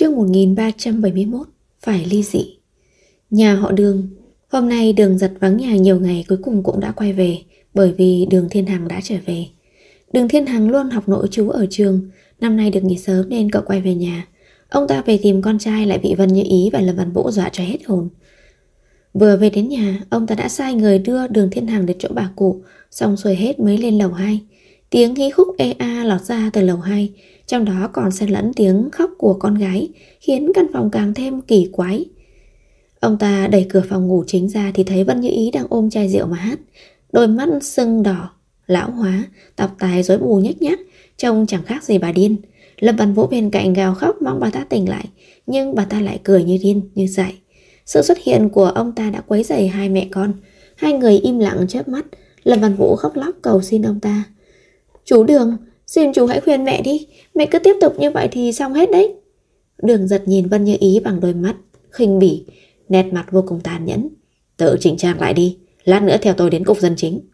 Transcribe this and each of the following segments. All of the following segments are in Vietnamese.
Chương 1371. Phải ly dị. Nhà họ Đường. Hôm nay Đường Giật vắng nhà nhiều ngày cuối cùng cũng đã quay về, bởi vì Đường Thiên Hằng đã trở về. Đường Thiên Hằng luôn học nội trú ở trường, năm nay được nghỉ sớm nên cậu quay về nhà. Ông ta về tìm con trai lại bị Vân Như Ý và Lâm Văn Vũ dọa cho hết hồn. Vừa về đến nhà, ông ta đã sai người đưa Đường Thiên Hằng đến chỗ bà cụ, xong xuôi hết mới lên lầu 2. Tiếng hí khúc ê a lọt ra từ lầu 2, trong đó còn xen lẫn tiếng khóc của con gái, khiến căn phòng càng thêm kỳ quái. Ông ta đẩy cửa phòng ngủ chính ra thì thấy Vân Như Ý đang ôm chai rượu mà hát, đôi mắt sưng đỏ, lão hóa, tóc tai rối bù nhếch nhác, trông chẳng khác gì bà điên. Lâm Văn Vũ bên cạnh gào khóc mong bà ta tỉnh lại, nhưng bà ta lại cười như điên như dại. Sự xuất hiện của ông ta đã quấy rầy hai mẹ con. Hai người im lặng chớp mắt. Lâm Văn Vũ khóc lóc cầu xin ông ta: "Chú Đường, xin chú hãy khuyên mẹ đi, mẹ cứ tiếp tục như vậy thì xong hết đấy." Đường Giật nhìn Vân Như Ý bằng đôi mắt khinh bỉ, nét mặt vô cùng tàn nhẫn. "Tự chỉnh trang lại đi, lát nữa theo tôi đến cục dân chính."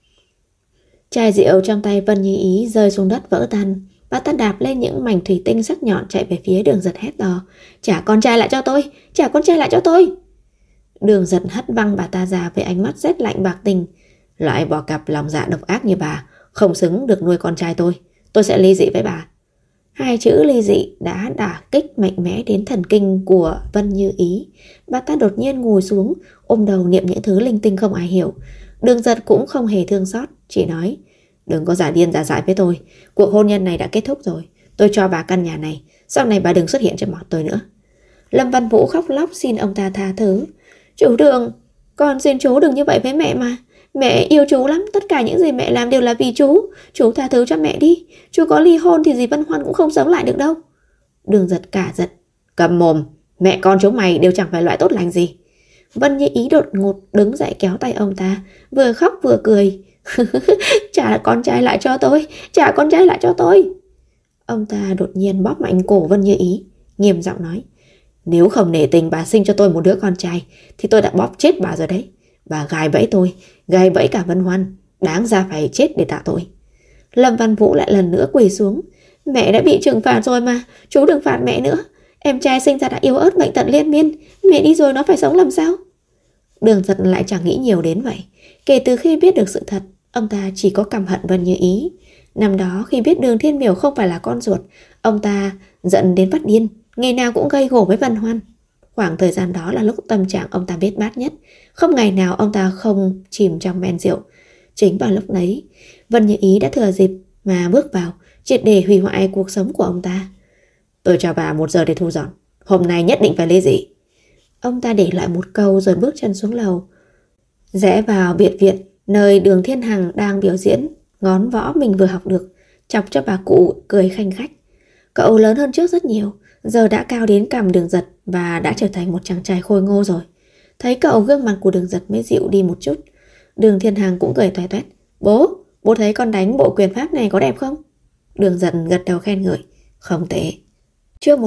Chai rượu trong tay Vân Như Ý rơi xuống đất vỡ tan. Bà ta đạp lên những mảnh thủy tinh sắc nhọn chạy về phía Đường Giật hét to: "Trả con trai lại cho tôi, trả con trai lại cho tôi." Đường Giật hất văng bà ta ra với ánh mắt rét lạnh bạc tình: "Loại bỏ cặp lòng dạ độc ác như bà không xứng được nuôi con trai tôi sẽ ly dị với bà." Hai chữ ly dị đã đả kích mạnh mẽ đến thần kinh của Vân Như Ý. Bà ta đột nhiên ngồi xuống, ôm đầu niệm những thứ linh tinh không ai hiểu. Đường Giật cũng không hề thương xót, chỉ nói: "Đừng có giả điên giả dại với tôi. Cuộc hôn nhân này đã kết thúc rồi. Tôi cho bà căn nhà này, sau này bà đừng xuất hiện trước mặt tôi nữa." Lâm Văn Vũ khóc lóc xin ông ta tha thứ: "Chú Đường, con xin chú đừng như vậy với mẹ mà. Mẹ yêu chú lắm, tất cả những gì mẹ làm đều là vì chú tha thứ cho mẹ đi. Chú có ly hôn thì dì Vân Hoan cũng không sống lại được đâu." Đường Giật cả giận: "Cầm mồm, mẹ con chúng mày đều chẳng phải loại tốt lành gì." Vân Như Ý đột ngột đứng dậy kéo tay ông ta, vừa khóc vừa cười: "Trả con trai lại cho tôi, trả con trai lại cho tôi." Ông ta đột nhiên bóp mạnh cổ Vân Như Ý, nghiêm giọng nói: "Nếu không nể tình bà sinh cho tôi một đứa con trai thì tôi đã bóp chết bà rồi đấy. Bà gài bẫy tôi, gài bẫy cả Vân Hoan, đáng ra phải chết để tạ tội." Lâm Văn Vũ lại lần nữa quỳ xuống: "Mẹ đã bị trừng phạt rồi mà, chú đừng phạt mẹ nữa. Em trai sinh ra đã yếu ớt bệnh tật liên miên, mẹ đi rồi nó phải sống làm sao?" Đường Giật lại chẳng nghĩ nhiều đến vậy. Kể từ khi biết được sự thật, ông ta chỉ có căm hận Vân Như Ý. Năm đó khi biết Đường Thiên Miểu không phải là con ruột, ông ta giận đến phát điên, ngày nào cũng gây gổ với Vân Hoan. Khoảng thời gian đó là lúc tâm trạng ông ta bết bát nhất, không ngày nào ông ta không chìm trong men rượu. Chính vào lúc đấy, Vân Như Ý đã thừa dịp mà bước vào, triệt để hủy hoại cuộc sống của ông ta. "Tôi cho bà 1 giờ để thu dọn, hôm nay nhất định phải ly dị." Ông ta để lại một câu rồi bước chân xuống lầu, rẽ vào biệt viện nơi Đường Thiên Hằng đang biểu diễn ngón võ mình vừa học được, chọc cho bà cụ cười khanh khách. Cậu lớn hơn trước rất nhiều, giờ đã cao đến cằm Đường Giật và đã trở thành một chàng trai khôi ngô rồi. Thấy cậu, gương mặt của Đường Giật mới dịu đi một chút. Đường Thiên Hằng cũng cười toe toét: Bố thấy con đánh bộ quyền pháp này có đẹp không?" Đường Giật gật đầu khen ngợi: "Không tệ." Chương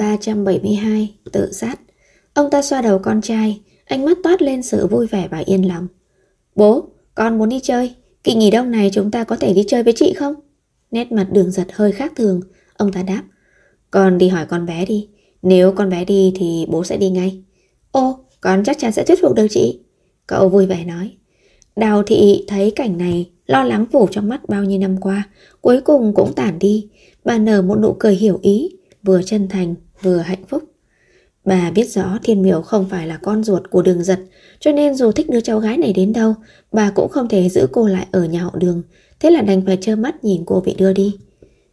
1372. Tự sát. Ông ta xoa đầu con trai, ánh mắt toát lên sự vui vẻ và yên lòng. "Bố, con muốn đi chơi. Kỳ nghỉ đông này chúng ta có thể đi chơi với chị không?" Nét mặt Đường Giật hơi khác thường. Ông ta đáp: "Con đi hỏi con bé đi. Nếu con bé đi thì bố sẽ đi ngay." "Ồ, con chắc chắn sẽ thuyết phục được chị." Cậu vui vẻ nói. Đào Thị thấy cảnh này, lo lắng phủ trong mắt bao nhiêu năm qua cuối cùng cũng tản đi. Bà nở một nụ cười hiểu ý, vừa chân thành vừa hạnh phúc. Bà biết rõ Thiên Miểu không phải là con ruột của Đường Giật, cho nên dù thích đứa cháu gái này đến đâu, bà cũng không thể giữ cô lại ở nhà họ Đường. Thế là đành phải trơ mắt nhìn cô bị đưa đi.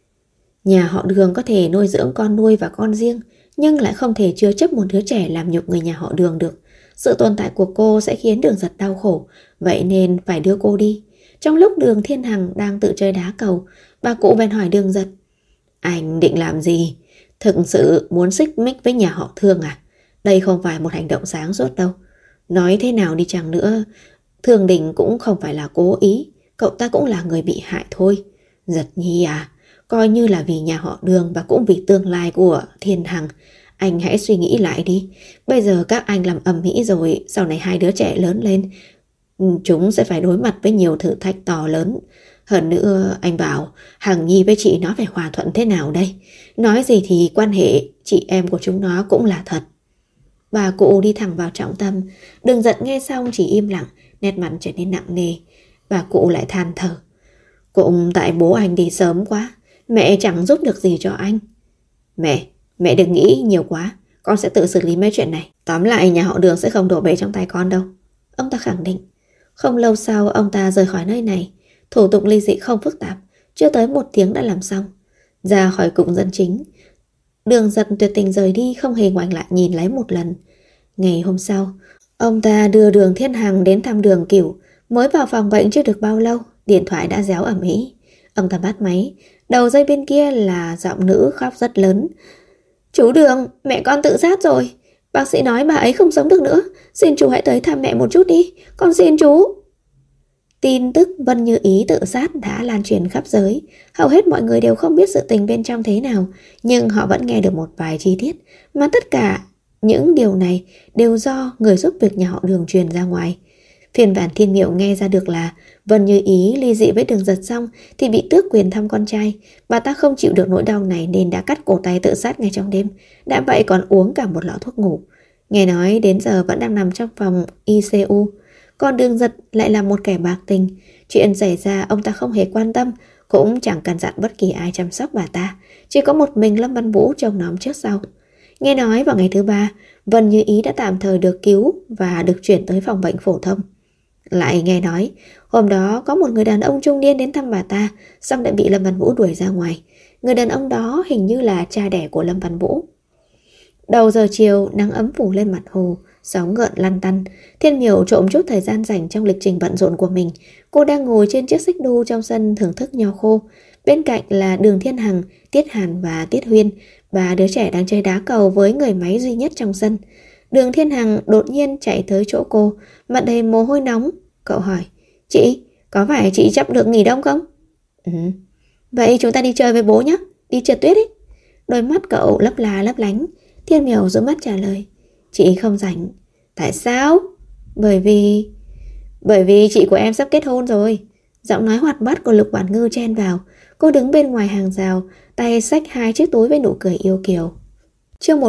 Nhà họ Đường có thể nuôi dưỡng con nuôi và con riêng, nhưng lại không thể chứa chấp một đứa trẻ làm nhục người nhà họ Đường được. Sự tồn tại của cô sẽ khiến Đường Giật đau khổ, vậy nên phải đưa cô đi. Trong lúc Đường Thiên Hằng đang tự chơi đá cầu, bà cụ bèn hỏi Đường Giật: "Anh định làm gì? Thực sự muốn xích mích với nhà họ Thương à? Đây không phải một hành động sáng suốt đâu. Nói thế nào đi chăng nữa, Thương Đình cũng không phải là cố ý, cậu ta cũng là người bị hại thôi. Giật Nhi à, coi như là vì nhà họ Đường và cũng vì tương lai của Thiên Hằng, anh hãy suy nghĩ lại đi. Bây giờ các anh làm ầm ĩ rồi, sau này hai đứa trẻ lớn lên, chúng sẽ phải đối mặt với nhiều thử thách to lớn. Hơn nữa anh bảo Hằng Nhi với chị nó phải hòa thuận thế nào đây? Nói gì thì quan hệ chị em của chúng nó cũng là thật. Bà cụ đi thẳng vào trọng tâm. Đường Giật nghe xong chỉ im lặng, nét mặt trở nên nặng nề. Bà cụ lại than thở. Cũng tại bố anh đi sớm quá, mẹ chẳng giúp được gì cho anh. Mẹ đừng nghĩ nhiều quá, con sẽ tự xử lý mấy chuyện này. Tóm lại nhà họ Đường sẽ không đổ bể trong tay con đâu, ông ta khẳng định. Không lâu sau ông ta rời khỏi nơi này. Thủ tục ly dị không phức tạp, chưa tới 1 tiếng đã làm xong. Ra khỏi cụm dân chính, Đường Giật tuyệt tình rời đi, không hề ngoảnh lại nhìn lấy một lần. Ngày hôm sau, ông ta đưa Đường Thiên Hằng đến thăm Đường Cửu. Mới vào phòng bệnh chưa được bao lâu, điện thoại đã réo ầm ĩ. Ông ta bắt máy, đầu dây bên kia là giọng nữ khóc rất lớn. Chú Đường, mẹ con tự sát rồi. Bác sĩ nói bà ấy không sống được nữa. Xin chú hãy tới thăm mẹ một chút đi, con xin chú. Tin tức Vân Như Ý tự sát đã lan truyền khắp giới. Hầu hết mọi người đều không biết sự tình bên trong thế nào, nhưng họ vẫn nghe được một vài chi tiết, mà tất cả những điều này đều do người giúp việc nhà họ Đường truyền ra ngoài. Phiên bản Thiên Miệu nghe ra được là Vân Như Ý ly dị với Đường Giật xong thì bị tước quyền thăm con trai. Bà ta không chịu được nỗi đau này nên đã cắt cổ tay tự sát ngay trong đêm. Đã vậy còn uống cả một lọ thuốc ngủ. Nghe nói đến giờ vẫn đang nằm trong phòng ICU. Còn Đường Giật lại là một kẻ bạc tình. Chuyện xảy ra ông ta không hề quan tâm, cũng chẳng cần dặn bất kỳ ai chăm sóc bà ta. Chỉ có một mình Lâm Văn Vũ trông nom trước sau. Nghe nói vào ngày thứ 3, Vân Như Ý đã tạm thời được cứu và được chuyển tới phòng bệnh phổ thông. Lại nghe nói hôm đó có một người đàn ông trung niên đến thăm bà ta, xong đã bị Lâm Văn Vũ đuổi ra ngoài. Người đàn ông đó hình như là cha đẻ của Lâm Văn Vũ. Đầu giờ chiều, nắng ấm phủ lên mặt hồ, sóng gợn lăn tăn. Thiên Miểu trộm chút thời gian rảnh trong lịch trình bận rộn của mình. Cô đang ngồi trên chiếc xích đu trong sân thưởng thức nho khô. Bên cạnh là Đường Thiên Hằng, Tiết Hàn và Tiết Huyên, 3 đứa trẻ đang chơi đá cầu với người máy duy nhất trong sân. Đường Thiên Hằng đột nhiên chạy tới chỗ cô, mặt đầy mồ hôi nóng. Cậu hỏi, chị, có phải chị sắp được nghỉ đông không? Vậy chúng ta đi chơi với bố nhé, đi trượt tuyết ấy. Đôi mắt cậu lấp là lấp lánh. Thiên Miểu rũ mắt trả lời, chị không rảnh. Tại sao? Bởi vì chị của em sắp kết hôn rồi. Giọng nói hoạt bát của Lục Quản Ngư chen vào. Cô đứng bên ngoài hàng rào, tay xách 2 chiếc túi với nụ cười yêu kiều. Chương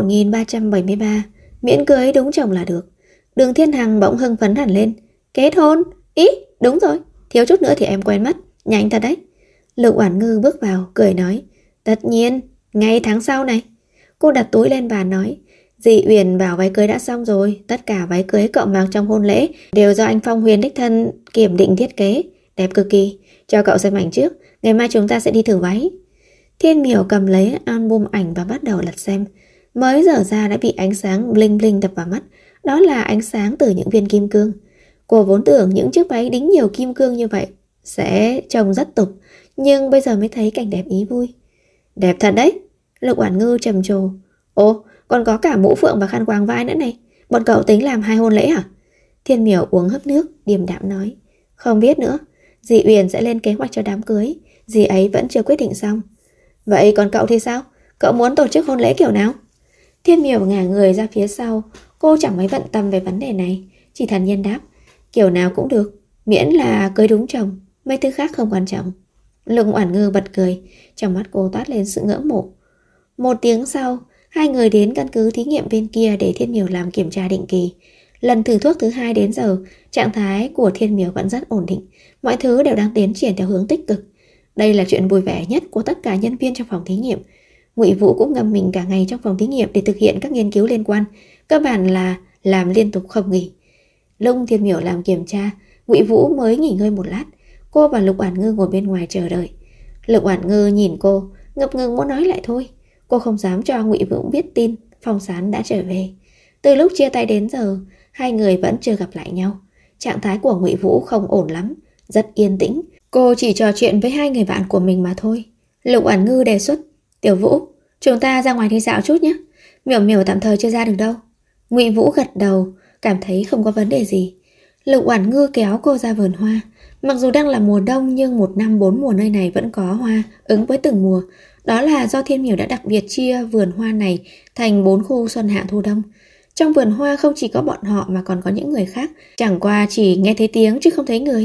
1373, miễn cưới đúng chồng là được. Đường Thiên Hằng bỗng hưng phấn hẳn lên. Kết hôn? Ý, đúng rồi, thiếu chút nữa thì em quên mất. Nhanh thật đấy. Lục Quản Ngư bước vào, cười nói, tất nhiên, ngay tháng sau này. Cô đặt túi lên bàn nói, dì Uyển bảo váy cưới đã xong rồi. Tất cả váy cưới cậu mặc trong hôn lễ đều do anh Phong Huyền đích thân kiểm định thiết kế, đẹp cực kỳ. Cho cậu xem ảnh trước, ngày mai chúng ta sẽ đi thử váy. Thiên Miểu cầm lấy album ảnh và bắt đầu lật xem. Mới dở ra đã bị ánh sáng bling bling đập vào mắt. Đó là ánh sáng từ những viên kim cương. Cô vốn tưởng những chiếc váy đính nhiều kim cương như vậy sẽ trông rất tục, nhưng bây giờ mới thấy cảnh đẹp ý vui. Đẹp thật đấy. Lục Quản Ngư trầm trồ. Ồ, còn có cả mũ phượng và khăn quàng vai nữa này. Bọn cậu tính làm 2 hôn lễ hả? Thiên Miểu uống hớp nước, điềm đạm nói, không biết nữa. Dì Uyển sẽ lên kế hoạch cho đám cưới. Dì ấy vẫn chưa quyết định xong. Vậy còn cậu thì sao? Cậu muốn tổ chức hôn lễ kiểu nào? Thiên Miểu ngả người ra phía sau. Cô chẳng mấy bận tâm về vấn đề này, chỉ thản nhiên đáp, kiểu nào cũng được, miễn là cưới đúng chồng, mấy thứ khác không quan trọng. Lục Oản Ngư bật cười, trong mắt cô toát lên sự ngưỡng mộ. 1 tiếng sau, 2 người đến căn cứ thí nghiệm bên kia để Thiên Miểu làm kiểm tra định kỳ. Lần thử thuốc thứ 2 đến giờ, trạng thái của Thiên Miểu vẫn rất ổn định, mọi thứ đều đang tiến triển theo hướng tích cực. Đây là chuyện vui vẻ nhất của tất cả nhân viên trong phòng thí nghiệm. Ngụy Vũ cũng ngâm mình cả ngày trong phòng thí nghiệm để thực hiện các nghiên cứu liên quan, cơ bản là làm liên tục không nghỉ. Lúc Thiên Miểu làm kiểm tra, Ngụy Vũ mới nghỉ ngơi một lát. Cô và Lục Oản Ngư ngồi bên ngoài chờ đợi. Lục Oản Ngư nhìn cô, ngập ngừng muốn nói lại thôi. Cô không dám cho Ngụy Vũ biết tin Phong Sán đã trở về. Từ lúc chia tay đến giờ, 2 người vẫn chưa gặp lại nhau. Trạng thái của Ngụy Vũ không ổn lắm, rất yên tĩnh. Cô chỉ trò chuyện với 2 người bạn của mình mà thôi. Lục Oản Ngư đề xuất, Tiểu Vũ, chúng ta ra ngoài đi dạo chút nhé. Miểu Miểu tạm thời chưa ra được đâu. Ngụy Vũ gật đầu, cảm thấy không có vấn đề gì. Lục Oản Ngư kéo cô ra vườn hoa. Mặc dù đang là mùa đông nhưng 1 năm 4 mùa nơi này vẫn có hoa, ứng với từng mùa. Đó là do Thiên Miểu đã đặc biệt chia vườn hoa này thành 4 khu xuân hạ thu đông. Trong vườn hoa không chỉ có bọn họ mà còn có những người khác, chẳng qua chỉ nghe thấy tiếng chứ không thấy người.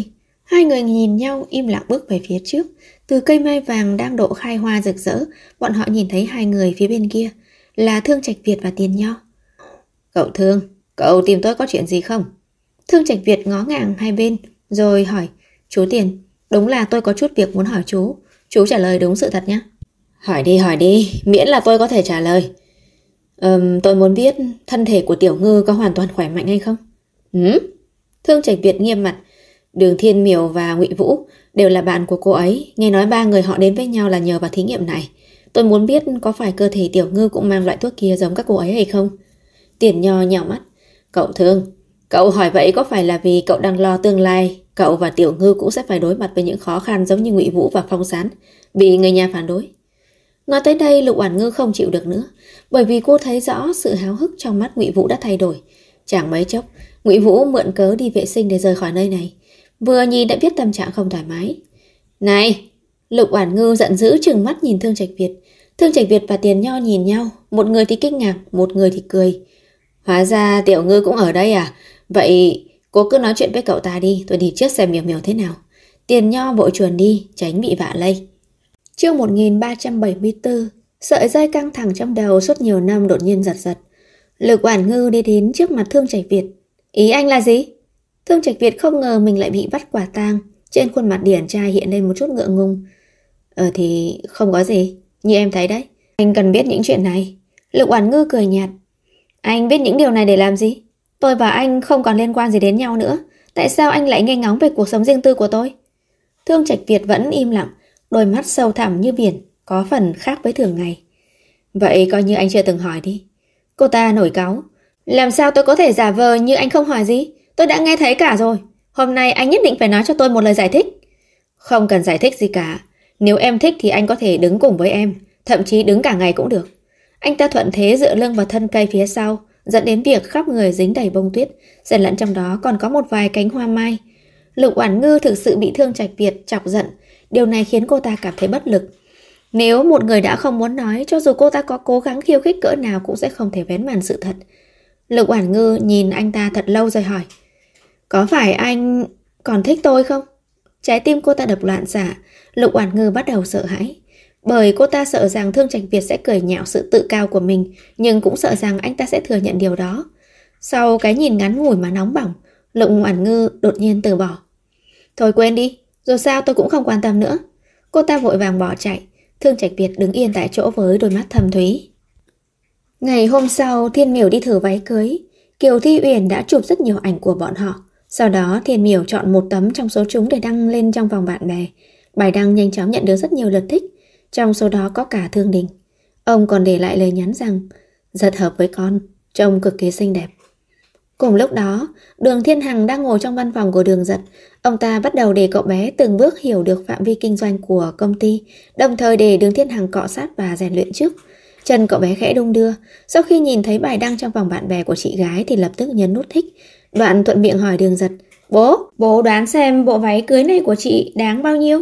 Hai người nhìn nhau im lặng bước về phía trước. Từ cây mai vàng đang độ khai hoa rực rỡ, bọn họ nhìn thấy hai người phía bên kia, là Thương Trạch Việt và Tiền Nho. Cậu Thương, cậu tìm tôi có chuyện gì không? Thương Trạch Việt ngó ngàng hai bên, rồi hỏi, chú Tiền, đúng là tôi có chút việc muốn hỏi chú trả lời đúng sự thật nhé. Hỏi đi, miễn là tôi có thể trả lời. Tôi muốn biết thân thể của Tiểu Ngư có hoàn toàn khỏe mạnh hay không? Thương Trạch Việt nghiêm mặt. Đường Thiên Miểu và Ngụy Vũ đều là bạn của cô ấy. Nghe nói ba người họ đến với nhau là nhờ vào thí nghiệm này. Tôi muốn biết có phải cơ thể Tiểu Ngư cũng mang loại thuốc kia giống các cô ấy hay không? Tiền Nho nhào mắt. Cậu Thương, cậu hỏi vậy có phải là vì cậu đang lo tương lai cậu và Tiểu Ngư cũng sẽ phải đối mặt với những khó khăn giống như Ngụy Vũ và Phong Sán, bị người nhà phản đối? Nói tới đây, Lục Oản Ngư không chịu được nữa, bởi vì cô thấy rõ sự háo hức trong mắt Ngụy Vũ đã thay đổi. Chẳng mấy chốc, Ngụy Vũ mượn cớ đi vệ sinh để rời khỏi nơi này. Vừa nhìn đã biết tâm trạng không thoải mái. Này! Lục Oản Ngư giận dữ trừng mắt nhìn Thương Trạch Việt. Thương Trạch Việt và Tiền Nho nhìn nhau, một người thì kinh ngạc, một người thì cười. Hóa ra Tiểu Ngư cũng ở đây à? Vậy cô cứ nói chuyện với cậu ta đi, tôi đi trước xem Miểu Miểu thế nào. Tiền Nho vội chuồn đi, tránh bị vạ lây. Chương 1374, sợi dây căng thẳng trong đầu suốt nhiều năm đột nhiên giật giật. Lục Oản Ngư đi đến trước mặt Thương Trạch Việt. Ý anh là gì? Thương Trạch Việt không ngờ mình lại bị bắt quả tang. Trên khuôn mặt điển trai hiện lên một chút ngượng ngùng. Thì không có gì, như em thấy đấy. Anh cần biết những chuyện này. Lục Oản Ngư cười nhạt. Anh biết những điều này để làm gì? Tôi và anh không còn liên quan gì đến nhau nữa. Tại sao anh lại nghe ngóng về cuộc sống riêng tư của tôi? Thương Trạch Việt vẫn im lặng, đôi mắt sâu thẳm như biển, có phần khác với thường ngày. Vậy coi như anh chưa từng hỏi đi. Cô ta nổi cáu. Làm sao tôi có thể giả vờ như anh không hỏi gì? Tôi đã nghe thấy cả rồi. Hôm nay anh nhất định phải nói cho tôi một lời giải thích. Không cần giải thích gì cả. Nếu em thích thì anh có thể đứng cùng với em, thậm chí đứng cả ngày cũng được. Anh ta thuận thế dựa lưng vào thân cây phía sau, dẫn đến việc khắp người dính đầy bông tuyết, xen lẫn trong đó còn có một vài cánh hoa mai. Lục Oản Ngư thực sự bị Thương Trạch Việt chọc giận. Điều này khiến cô ta cảm thấy bất lực. Nếu một người đã không muốn nói, cho dù cô ta có cố gắng khiêu khích cỡ nào cũng sẽ không thể vén màn sự thật. Lục Oản Ngư nhìn anh ta thật lâu rồi hỏi, có phải anh còn thích tôi không? Trái tim cô ta đập loạn xạ. Lục Oản Ngư bắt đầu sợ hãi, bởi cô ta sợ rằng Thương Trạch Việt sẽ cười nhạo sự tự cao của mình, nhưng cũng sợ rằng anh ta sẽ thừa nhận điều đó. Sau cái nhìn ngắn ngủi mà nóng bỏng, Lục Oản Ngư đột nhiên từ bỏ. Thôi quên đi, dù sao tôi cũng không quan tâm nữa. Cô ta vội vàng bỏ chạy. Thương Trạch Việt đứng yên tại chỗ với đôi mắt thâm thúy. Ngày hôm sau, Thiên Miểu đi thử váy cưới. Kiều Thi Uyển đã chụp rất nhiều ảnh của bọn họ. Sau đó Thiên Miểu chọn một tấm trong số chúng để đăng lên trong vòng bạn bè. Bài đăng nhanh chóng nhận được rất nhiều lượt thích. Trong số đó có cả Thương Đình. Ông còn để lại lời nhắn rằng rất hợp với con, trông cực kỳ xinh đẹp. Cùng lúc đó, Đường Thiên Hằng đang ngồi trong văn phòng của Đường Giật. Ông ta bắt đầu để cậu bé từng bước hiểu được phạm vi kinh doanh của công ty, đồng thời để Đường Thiên Hằng cọ sát và rèn luyện trước. Chân cậu bé khẽ đung đưa. Sau khi nhìn thấy bài đăng trong vòng bạn bè của chị gái thì lập tức nhấn nút thích. Đoạn thuận miệng hỏi Đường Giật, bố đoán xem bộ váy cưới này của chị đáng bao nhiêu?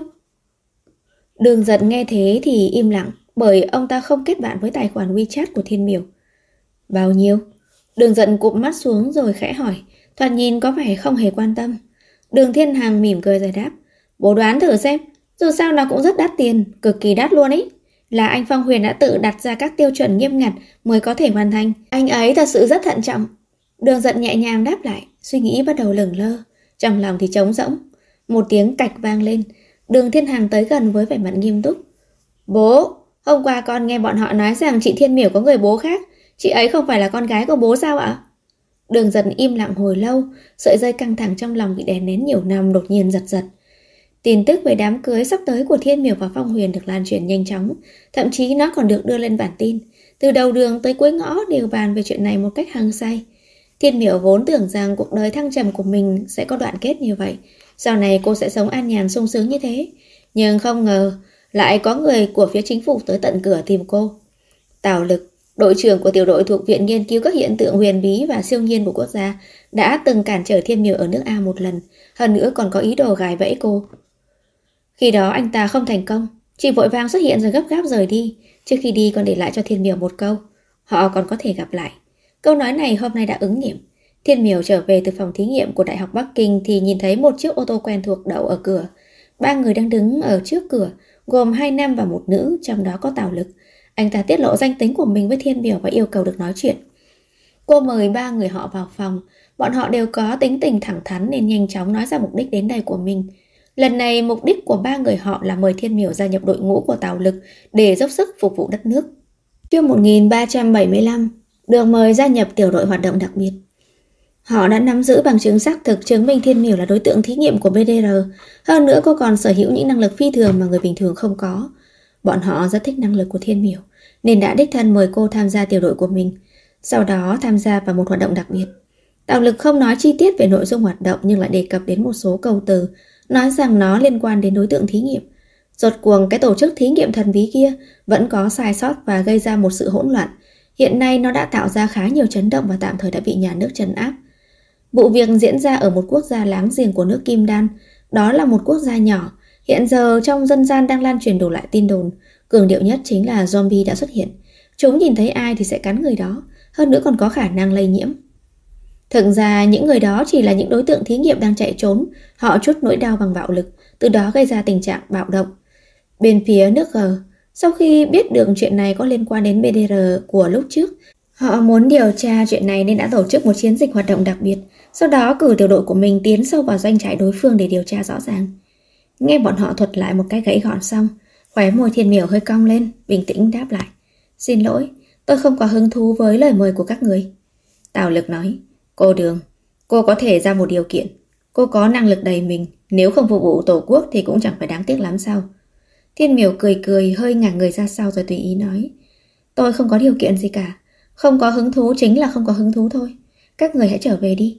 Đường Giật nghe thế thì im lặng, bởi ông ta không kết bạn với tài khoản WeChat của Thiên Miểu. Bao nhiêu? Đường Giật cụp mắt xuống rồi khẽ hỏi, thoạt nhìn có vẻ không hề quan tâm. Đường Thiên Hằng mỉm cười rồi đáp, bố đoán thử xem, dù sao nó cũng rất đắt tiền, cực kỳ đắt luôn ý. Là anh Phong Huyền đã tự đặt ra các tiêu chuẩn nghiêm ngặt mới có thể hoàn thành. Anh ấy thật sự rất thận trọng. Đường Giật nhẹ nhàng đáp lại, suy nghĩ bắt đầu lửng lơ, trong lòng thì trống rỗng. Một tiếng cạch vang lên. Đường Thiên Hằng tới gần với vẻ mặt nghiêm túc. Bố, hôm qua con nghe bọn họ nói rằng chị Thiên Miểu có người bố khác. Chị ấy không phải là con gái của bố sao ạ? Đường Giật im lặng hồi lâu, sợi dây căng thẳng trong lòng bị đè nén nhiều năm đột nhiên giật giật. Tin tức về đám cưới sắp tới của Thiên Miểu và Phong Huyền được lan truyền nhanh chóng, thậm chí nó còn được đưa lên bản tin. Từ đầu đường tới cuối ngõ đều bàn về chuyện này một cách hăng say. Thiên Miểu vốn tưởng rằng cuộc đời thăng trầm của mình sẽ có đoạn kết như vậy, sau này cô sẽ sống an nhàn sung sướng như thế. Nhưng không ngờ lại có người của phía chính phủ tới tận cửa tìm cô. Tào Lực, đội trưởng của tiểu đội thuộc Viện Nghiên cứu các hiện tượng huyền bí và siêu nhiên của quốc gia, đã từng cản trở Thiên Miểu ở nước A một lần, hơn nữa còn có ý đồ gài bẫy cô. Khi đó anh ta không thành công, chỉ vội vàng xuất hiện rồi gấp gáp rời đi. Trước khi đi còn để lại cho Thiên Miểu một câu, họ còn có thể gặp lại. Câu nói này hôm nay đã ứng nghiệm. Thiên Miểu trở về từ phòng thí nghiệm của Đại học Bắc Kinh thì nhìn thấy một chiếc ô tô quen thuộc đậu ở cửa. 3 người đang đứng ở trước cửa, gồm 2 nam và 1 nữ, trong đó có Tào Lực. Anh ta tiết lộ danh tính của mình với Thiên Miểu và yêu cầu được nói chuyện. Cô mời 3 người họ vào phòng. Bọn họ đều có tính tình thẳng thắn nên nhanh chóng nói ra mục đích đến đây của mình. Lần này mục đích của 3 người họ là mời Thiên Miểu gia nhập đội ngũ của Tào Lực để dốc sức phục vụ đất nước. Chương 1375, được mời gia nhập tiểu đội hoạt động đặc biệt. Họ đã nắm giữ bằng chứng xác thực chứng minh Thiên Miểu là đối tượng thí nghiệm của BDR. Hơn nữa cô còn sở hữu những năng lực phi thường mà người bình thường không có. Bọn họ rất thích năng lực của Thiên Miểu nên đã đích thân mời cô tham gia tiểu đội của mình, sau đó tham gia vào một hoạt động đặc biệt. Tào Lực không nói chi tiết về nội dung hoạt động nhưng lại đề cập đến một số câu từ, nói rằng nó liên quan đến đối tượng thí nghiệm. Rốt cuộc cái tổ chức thí nghiệm thần bí kia vẫn có sai sót và gây ra một sự hỗn loạn. Hiện nay nó đã tạo ra khá nhiều chấn động và tạm thời đã bị nhà nước trấn áp. Vụ việc diễn ra ở một quốc gia láng giềng của nước Kim Đan. Đó là một quốc gia nhỏ. Hiện giờ trong dân gian đang lan truyền đủ loại tin đồn. Cường điệu nhất chính là zombie đã xuất hiện. Chúng nhìn thấy ai thì sẽ cắn người đó. Hơn nữa còn có khả năng lây nhiễm. Thực ra những người đó chỉ là những đối tượng thí nghiệm đang chạy trốn. Họ trút nỗi đau bằng bạo lực, từ đó gây ra tình trạng bạo động. Bên phía nước G, sau khi biết được chuyện này có liên quan đến BDR của lúc trước, họ muốn điều tra chuyện này nên đã tổ chức một chiến dịch hoạt động đặc biệt. Sau đó cử tiểu đội của mình tiến sâu vào doanh trại đối phương để điều tra rõ ràng. Nghe bọn họ thuật lại một cái gãy gọn xong, khóe môi Thiên Miểu hơi cong lên, bình tĩnh đáp lại. Xin lỗi, tôi không có hứng thú với lời mời của các người. Tào Lực nói, cô Đường, cô có thể ra một điều kiện. Cô có năng lực đầy mình, nếu không phục vụ tổ quốc thì cũng chẳng phải đáng tiếc lắm sao. Thiên Miểu cười cười hơi ngả người ra sau rồi tùy ý nói, tôi không có điều kiện gì cả. Không có hứng thú chính là không có hứng thú thôi. Các người hãy trở về đi.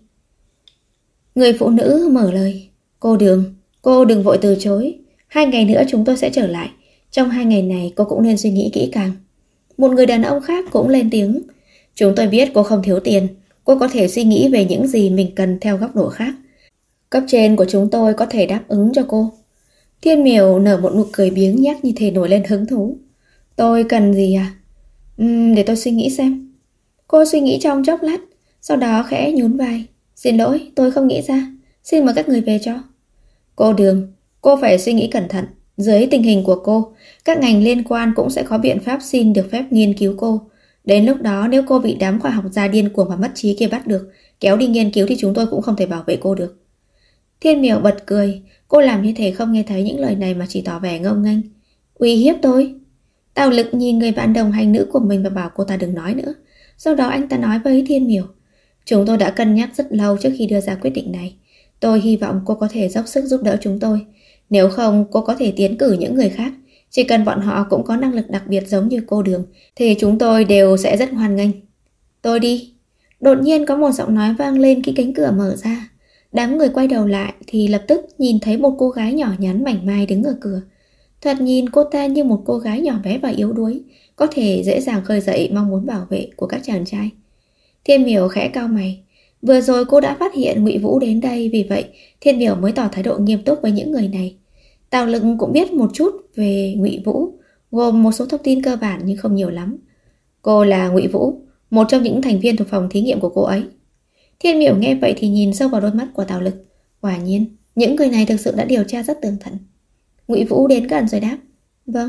Người phụ nữ mở lời, cô Đường, cô đừng vội từ chối. 2 ngày nữa chúng tôi sẽ trở lại. Trong 2 ngày này cô cũng nên suy nghĩ kỹ càng. Một người đàn ông khác cũng lên tiếng, chúng tôi biết cô không thiếu tiền. Cô có thể suy nghĩ về những gì mình cần theo góc độ khác. Cấp trên của chúng tôi có thể đáp ứng cho cô. Thiên Miểu nở một nụ cười biếng nhác như thể nổi lên hứng thú. Tôi cần gì à? Để tôi suy nghĩ xem. Cô suy nghĩ trong chốc lát, sau đó khẽ nhún vai. Xin lỗi, tôi không nghĩ ra. Xin mời các người về cho. Cô Đường, cô phải suy nghĩ cẩn thận. Dưới tình hình của cô, các ngành liên quan cũng sẽ có biện pháp xin được phép nghiên cứu cô. Đến lúc đó nếu cô bị đám khoa học gia điên cuồng và mất trí kia bắt được, kéo đi nghiên cứu thì chúng tôi cũng không thể bảo vệ cô được. Thiên Miểu bật cười. Cô làm như thể không nghe thấy những lời này mà chỉ tỏ vẻ ngông nghênh. Uy hiếp tôi? Tào Lực nhìn người bạn đồng hành nữ của mình và bảo cô ta đừng nói nữa. Sau đó anh ta nói với Thiên Miểu, chúng tôi đã cân nhắc rất lâu trước khi đưa ra quyết định này. Tôi hy vọng cô có thể dốc sức giúp đỡ chúng tôi. Nếu không, cô có thể tiến cử những người khác. Chỉ cần bọn họ cũng có năng lực đặc biệt giống như cô Đường thì chúng tôi đều sẽ rất hoan nghênh. Tôi đi. Đột nhiên có một giọng nói vang lên khi cánh cửa mở ra. Đám người quay đầu lại thì lập tức nhìn thấy một cô gái nhỏ nhắn mảnh mai đứng ở cửa. Thoạt nhìn cô ta như một cô gái nhỏ bé và yếu đuối, có thể dễ dàng khơi dậy mong muốn bảo vệ của các chàng trai. Thiên Miểu khẽ cau mày. Vừa rồi cô đã phát hiện Ngụy Vũ đến đây, vì vậy Thiên Miểu mới tỏ thái độ nghiêm túc với những người này. Tào Lực cũng biết một chút về Ngụy Vũ, gồm một số thông tin cơ bản nhưng không nhiều lắm. Cô là Ngụy Vũ, một trong những thành viên thuộc phòng thí nghiệm của cô ấy. Thiên Miểu nghe vậy thì nhìn sâu vào đôi mắt của Tào Lực. Quả nhiên, những người này thực sự đã điều tra rất tường tận. Ngụy Vũ đến gần rồi đáp, vâng.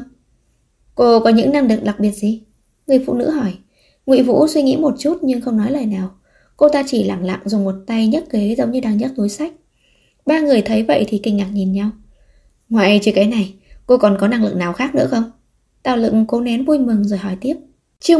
Cô có những năng lực đặc biệt gì? Người phụ nữ hỏi. Ngụy Vũ suy nghĩ một chút nhưng không nói lời nào. Cô ta chỉ lặng lặng dùng một tay nhấc ghế giống như đang nhấc túi xách. 3 người thấy vậy thì kinh ngạc nhìn nhau. Ngoại trừ cái này, cô còn có năng lực nào khác nữa không? Tào Lực cố nén vui mừng rồi hỏi tiếp. Chương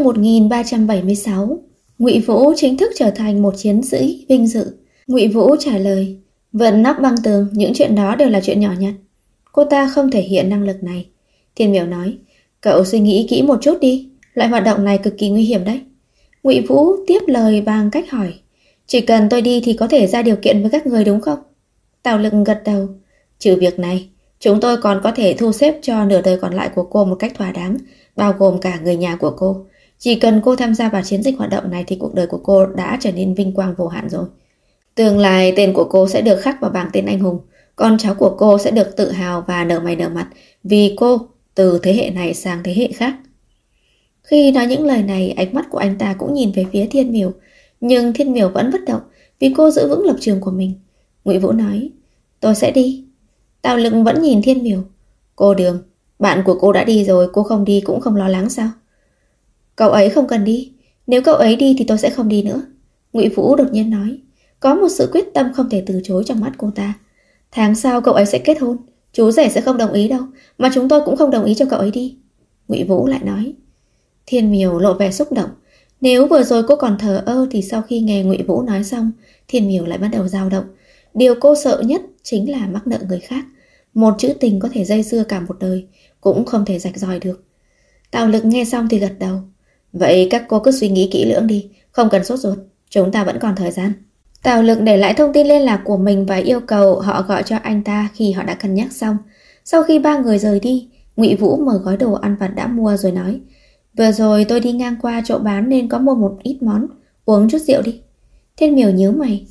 1376, Ngụy Vũ chính thức trở thành một chiến sĩ vinh dự. Ngụy Vũ trả lời, vận nắp băng tường, những chuyện đó đều là chuyện nhỏ nhặt. Cô ta không thể hiện năng lực này. Thiên Miểu nói, cậu suy nghĩ kỹ một chút đi, loại hoạt động này cực kỳ nguy hiểm đấy. Ngụy Vũ tiếp lời bằng cách hỏi, chỉ cần tôi đi thì có thể ra điều kiện với các người đúng không? Tào Lực gật đầu, trừ việc này, chúng tôi còn có thể thu xếp cho nửa đời còn lại của cô một cách thỏa đáng, bao gồm cả người nhà của cô. Chỉ cần cô tham gia vào chiến dịch hoạt động này thì cuộc đời của cô đã trở nên vinh quang vô hạn rồi. Tương lai tên của cô sẽ được khắc vào bảng tên anh hùng. Con cháu của cô sẽ được tự hào và nở mày nở mặt vì cô từ thế hệ này sang thế hệ khác. Khi nói những lời này, ánh mắt của anh ta cũng nhìn về phía Thiên Miểu. Nhưng Thiên Miểu vẫn bất động. vì cô giữ vững lập trường của mình. Ngụy Vũ nói, tôi sẽ đi. Tào Lực vẫn nhìn Thiên Miểu. Cô Đường, bạn của cô đã đi rồi, cô không đi cũng không lo lắng sao? Cậu ấy không cần đi. Nếu cậu ấy đi thì tôi sẽ không đi nữa. Ngụy Vũ đột nhiên nói. Có một sự quyết tâm không thể từ chối trong mắt cô ta. Tháng sau cậu ấy sẽ kết hôn. Chú rể sẽ không đồng ý đâu. Mà chúng tôi cũng không đồng ý cho cậu ấy đi. Ngụy Vũ lại nói. Thiên Miểu lộ vẻ xúc động. Nếu vừa rồi cô còn thờ ơ thì sau khi nghe Ngụy Vũ nói xong, Thiên Miểu lại bắt đầu dao động. Điều cô sợ nhất chính là mắc nợ người khác. Một chữ tình có thể dây dưa cả một đời, cũng không thể rạch ròi được. Tào Lực nghe xong thì gật đầu. Vậy các cô cứ suy nghĩ kỹ lưỡng đi, không cần sốt ruột, chúng ta vẫn còn thời gian. Tào Lực để lại thông tin liên lạc của mình và yêu cầu họ gọi cho anh ta khi họ đã cân nhắc xong. Sau khi ba người rời đi, Ngụy Vũ mở gói đồ ăn vặt đã mua rồi nói. Vừa rồi tôi đi ngang qua chỗ bán nên có mua một ít món, uống chút rượu đi. Thiên Miểu nhíu mày.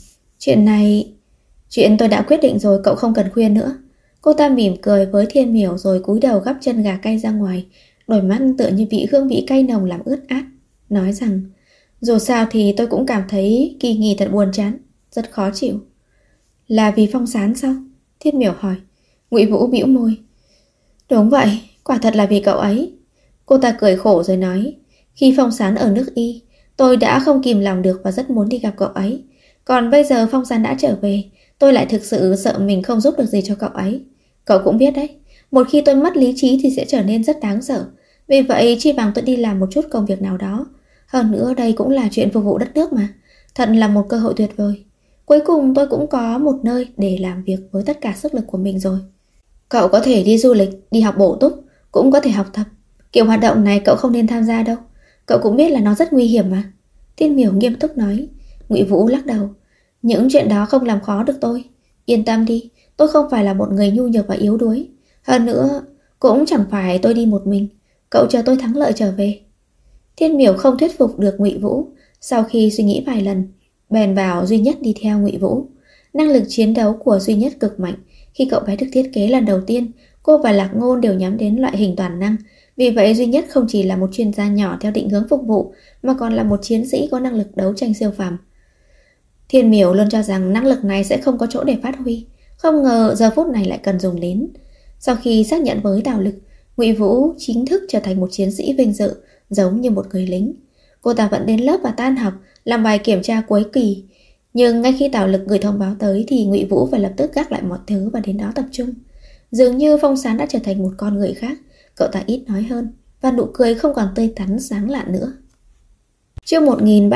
Chuyện tôi đã quyết định rồi, cậu không cần khuyên nữa. Cô ta mỉm cười với Thiên Miểu rồi cúi đầu gắp chân gà cay ra ngoài, đôi mắt tựa như bị hương vị cay nồng làm ướt át, nói rằng dù sao thì tôi cũng cảm thấy kỳ nghỉ thật buồn chán, rất khó chịu. Là vì Phong Sán sao? Thiên Miểu hỏi. Ngụy Vũ bĩu môi. Đúng vậy, quả thật là vì cậu ấy. Cô ta cười khổ rồi nói. Khi Phong Sán ở nước Y, tôi đã không kìm lòng được và rất muốn đi gặp cậu ấy. Còn bây giờ Phong Sán đã trở về, tôi lại thực sự sợ mình không giúp được gì cho cậu ấy. Cậu cũng biết đấy, một khi tôi mất lý trí thì sẽ trở nên rất đáng sợ. Vì vậy chi bằng tôi đi làm một chút công việc nào đó. Hơn nữa đây cũng là chuyện phục vụ đất nước mà. Thật là một cơ hội tuyệt vời. Cuối cùng tôi cũng có một nơi để làm việc với tất cả sức lực của mình rồi. Cậu có thể đi du lịch, đi học bổ túc, cũng có thể học tập. Kiểu hoạt động này cậu không nên tham gia đâu. Cậu cũng biết là nó rất nguy hiểm mà. Thiên Miểu nghiêm túc nói. Ngụy Vũ lắc đầu. Những chuyện đó không làm khó được tôi. Yên tâm đi, tôi không phải là một người nhu nhược và yếu đuối. Hơn nữa, cũng chẳng phải tôi đi một mình. Cậu chờ tôi thắng lợi trở về. Thiên Miểu không thuyết phục được Ngụy Vũ. Sau khi suy nghĩ vài lần, bèn bảo Duy Nhất đi theo Ngụy Vũ. Năng lực chiến đấu của Duy Nhất cực mạnh. Khi cậu bé được thiết kế lần đầu tiên, cô và Lạc Ngôn đều nhắm đến loại hình toàn năng. Vì vậy Duy Nhất không chỉ là một chuyên gia nhỏ theo định hướng phục vụ, mà còn là một chiến sĩ có năng lực đấu tranh siêu phàm. Thiên Miểu luôn cho rằng năng lực này sẽ không có chỗ để phát huy, không ngờ giờ phút này lại cần dùng đến. Sau khi xác nhận với Tào Lực, Ngụy Vũ chính thức trở thành một chiến sĩ vinh dự, giống như một người lính. Cô ta vẫn đến lớp và tan học, làm bài kiểm tra cuối kỳ. Nhưng ngay khi Tào Lực gửi thông báo tới thì Ngụy Vũ phải lập tức gác lại mọi thứ và đến đó tập trung. Dường như Phong Sán đã trở thành một con người khác, cậu ta ít nói hơn và nụ cười không còn tươi tắn sáng lạn nữa. Chương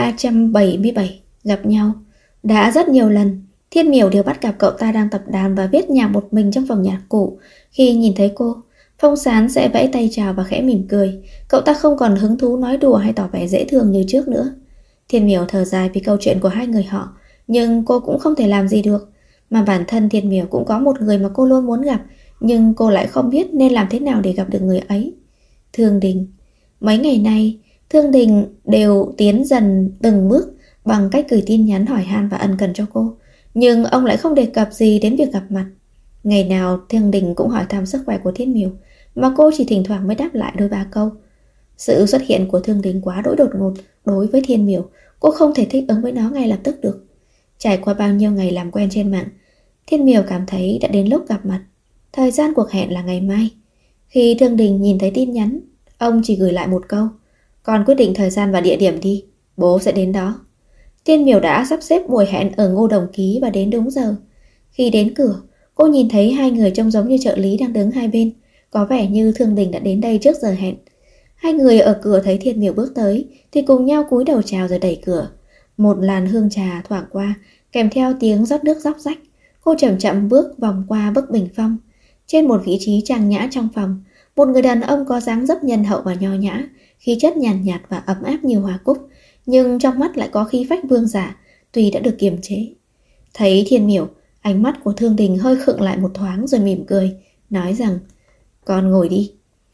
1377 gặp nhau. Đã rất nhiều lần, Thiên Miểu đều bắt gặp cậu ta đang tập đàn và viết nhạc một mình trong phòng nhạc cụ. Khi nhìn thấy cô, Phong Sán sẽ vẫy tay chào và khẽ mỉm cười. Cậu ta không còn hứng thú nói đùa hay tỏ vẻ dễ thương như trước nữa. Thiên Miểu thở dài vì câu chuyện của hai người họ, nhưng cô cũng không thể làm gì được. Mà bản thân Thiên Miểu cũng có một người mà cô luôn muốn gặp, nhưng cô lại không biết nên làm thế nào để gặp được người ấy. Thương Đình. Mấy ngày nay, Thương Đình đều tiến dần từng bước bằng cách gửi tin nhắn hỏi han và ân cần cho cô. Nhưng ông lại không đề cập gì đến việc gặp mặt. Ngày nào Thương Đình cũng hỏi thăm sức khỏe của Thiên Miểu, mà cô chỉ thỉnh thoảng mới đáp lại đôi ba câu. Sự xuất hiện của Thương Đình quá đỗi đột ngột đối với Thiên Miểu, cô không thể thích ứng với nó ngay lập tức được. Trải qua bao nhiêu ngày làm quen trên mạng, Thiên Miểu cảm thấy đã đến lúc gặp mặt. Thời gian cuộc hẹn là ngày mai. Khi Thương Đình nhìn thấy tin nhắn, ông chỉ gửi lại một câu: con quyết định thời gian và địa điểm đi, bố sẽ đến đó. Thiên Miểu đã sắp xếp buổi hẹn ở Ngô Đồng Ký và đến đúng giờ. Khi đến cửa, cô nhìn thấy hai người trông giống như trợ lý đang đứng hai bên. Có vẻ như Thương Đình đã đến đây trước giờ hẹn. Hai người ở cửa thấy Thiên Miểu bước tới thì cùng nhau cúi đầu chào rồi đẩy cửa. Một làn hương trà thoảng qua, kèm theo tiếng rót nước róc rách. Cô chậm chậm bước vòng qua bức bình phong. Trên một vị trí trang nhã trong phòng, một người đàn ông có dáng dấp nhân hậu và nho nhã, khí chất nhàn nhạt và ấm áp như hoa cúc, nhưng trong mắt lại có khí phách vương giả, tuy đã được kiềm chế. Thấy Thiên Miểu, ánh mắt của Thương Đình hơi khựng lại một thoáng rồi mỉm cười, nói rằng: con ngồi đi.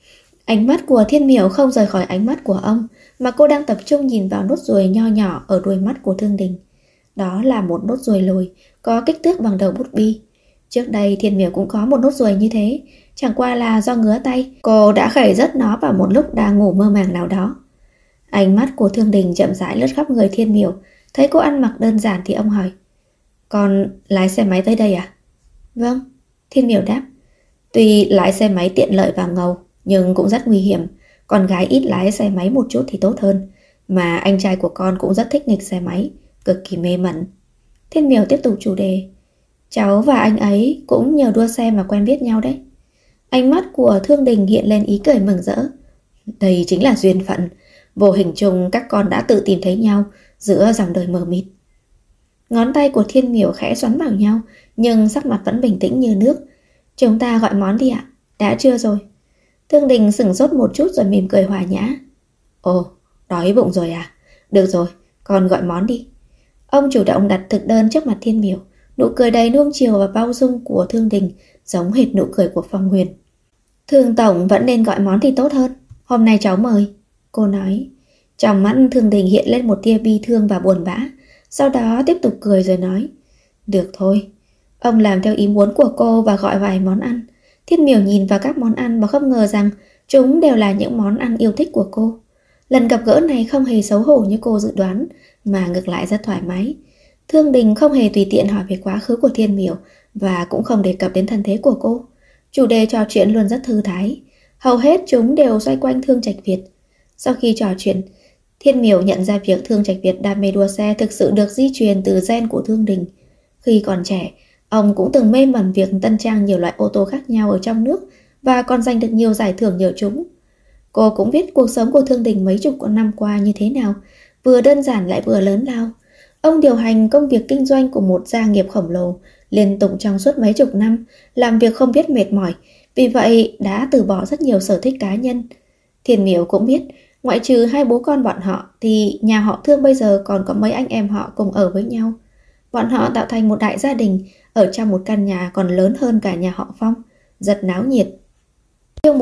Ánh mắt của Thiên Miểu không rời khỏi ánh mắt của ông, mà cô đang tập trung nhìn vào nốt ruồi nho nhỏ ở đuôi mắt của Thương Đình. Đó là một nốt ruồi lồi, có kích thước bằng đầu bút bi. Trước đây Thiên Miểu cũng có một nốt ruồi như thế, chẳng qua là do ngứa tay, cô đã khẩy rớt nó vào một lúc đang ngủ mơ màng nào đó. Ánh mắt của Thương Đình chậm rãi lướt khắp người Thiên Miểu, thấy cô ăn mặc đơn giản thì ông hỏi: Con lái xe máy tới đây à? Vâng, Thiên Miểu đáp. Tuy lái xe máy tiện lợi và ngầu, nhưng cũng rất nguy hiểm. Con gái ít lái xe máy một chút thì tốt hơn. Mà anh trai của con cũng rất thích nghịch xe máy, cực kỳ mê mẩn. Thiên Miểu tiếp tục chủ đề. Cháu và anh ấy cũng nhờ đua xe mà quen biết nhau đấy. Ánh mắt của Thương Đình hiện lên ý cười mừng rỡ. Đây chính là duyên phận. Vô hình chung các con đã tự tìm thấy nhau giữa dòng đời mờ mịt. Ngón tay của Thiên Miểu khẽ xoắn vào nhau, nhưng sắc mặt vẫn bình tĩnh như nước. Chúng ta gọi món đi ạ. Đã trưa rồi. Thương Đình sửng sốt một chút rồi mỉm cười hòa nhã. Ồ, đói bụng rồi à? Được rồi, con gọi món đi. Ông chủ động đặt thực đơn trước mặt Thiên Miểu. Nụ cười đầy nuông chiều và bao dung của Thương Đình giống hệt nụ cười của Phong Huyền. Thương tổng vẫn nên gọi món thì tốt hơn. Hôm nay cháu mời. Cô nói. Trong mắt Thương Đình hiện lên một tia bi thương và buồn bã. Sau đó tiếp tục cười rồi nói. Được thôi. Ông làm theo ý muốn của cô và gọi vài món ăn. Thiên Miểu nhìn vào các món ăn và không ngờ rằng chúng đều là những món ăn yêu thích của cô. Lần gặp gỡ này không hề xấu hổ như cô dự đoán, mà ngược lại rất thoải mái. Thương Đình không hề tùy tiện hỏi về quá khứ của Thiên Miểu và cũng không đề cập đến thân thế của cô. Chủ đề trò chuyện luôn rất thư thái. Hầu hết chúng đều xoay quanh Thương Trạch Việt. Sau khi trò chuyện, Thiên Miểu nhận ra việc Thương Trạch Việt đam mê đua xe thực sự được di truyền từ gen của Thương Đình. Khi còn trẻ, ông cũng từng mê mẩn việc tân trang nhiều loại ô tô khác nhau ở trong nước và còn giành được nhiều giải thưởng nhờ chúng. Cô cũng biết cuộc sống của Thương Đình mấy chục năm qua như thế nào, vừa đơn giản lại vừa lớn lao. Ông điều hành công việc kinh doanh của một gia nghiệp khổng lồ liên tục trong suốt mấy chục năm, làm việc không biết mệt mỏi, vì vậy đã từ bỏ rất nhiều sở thích cá nhân. Thiên Miểu cũng biết, ngoại trừ hai bố con bọn họ thì nhà họ Thương bây giờ còn có mấy anh em họ cùng ở với nhau. Bọn họ tạo thành một đại gia đình ở trong một căn nhà còn lớn hơn cả nhà họ Phong, rất náo nhiệt. Chương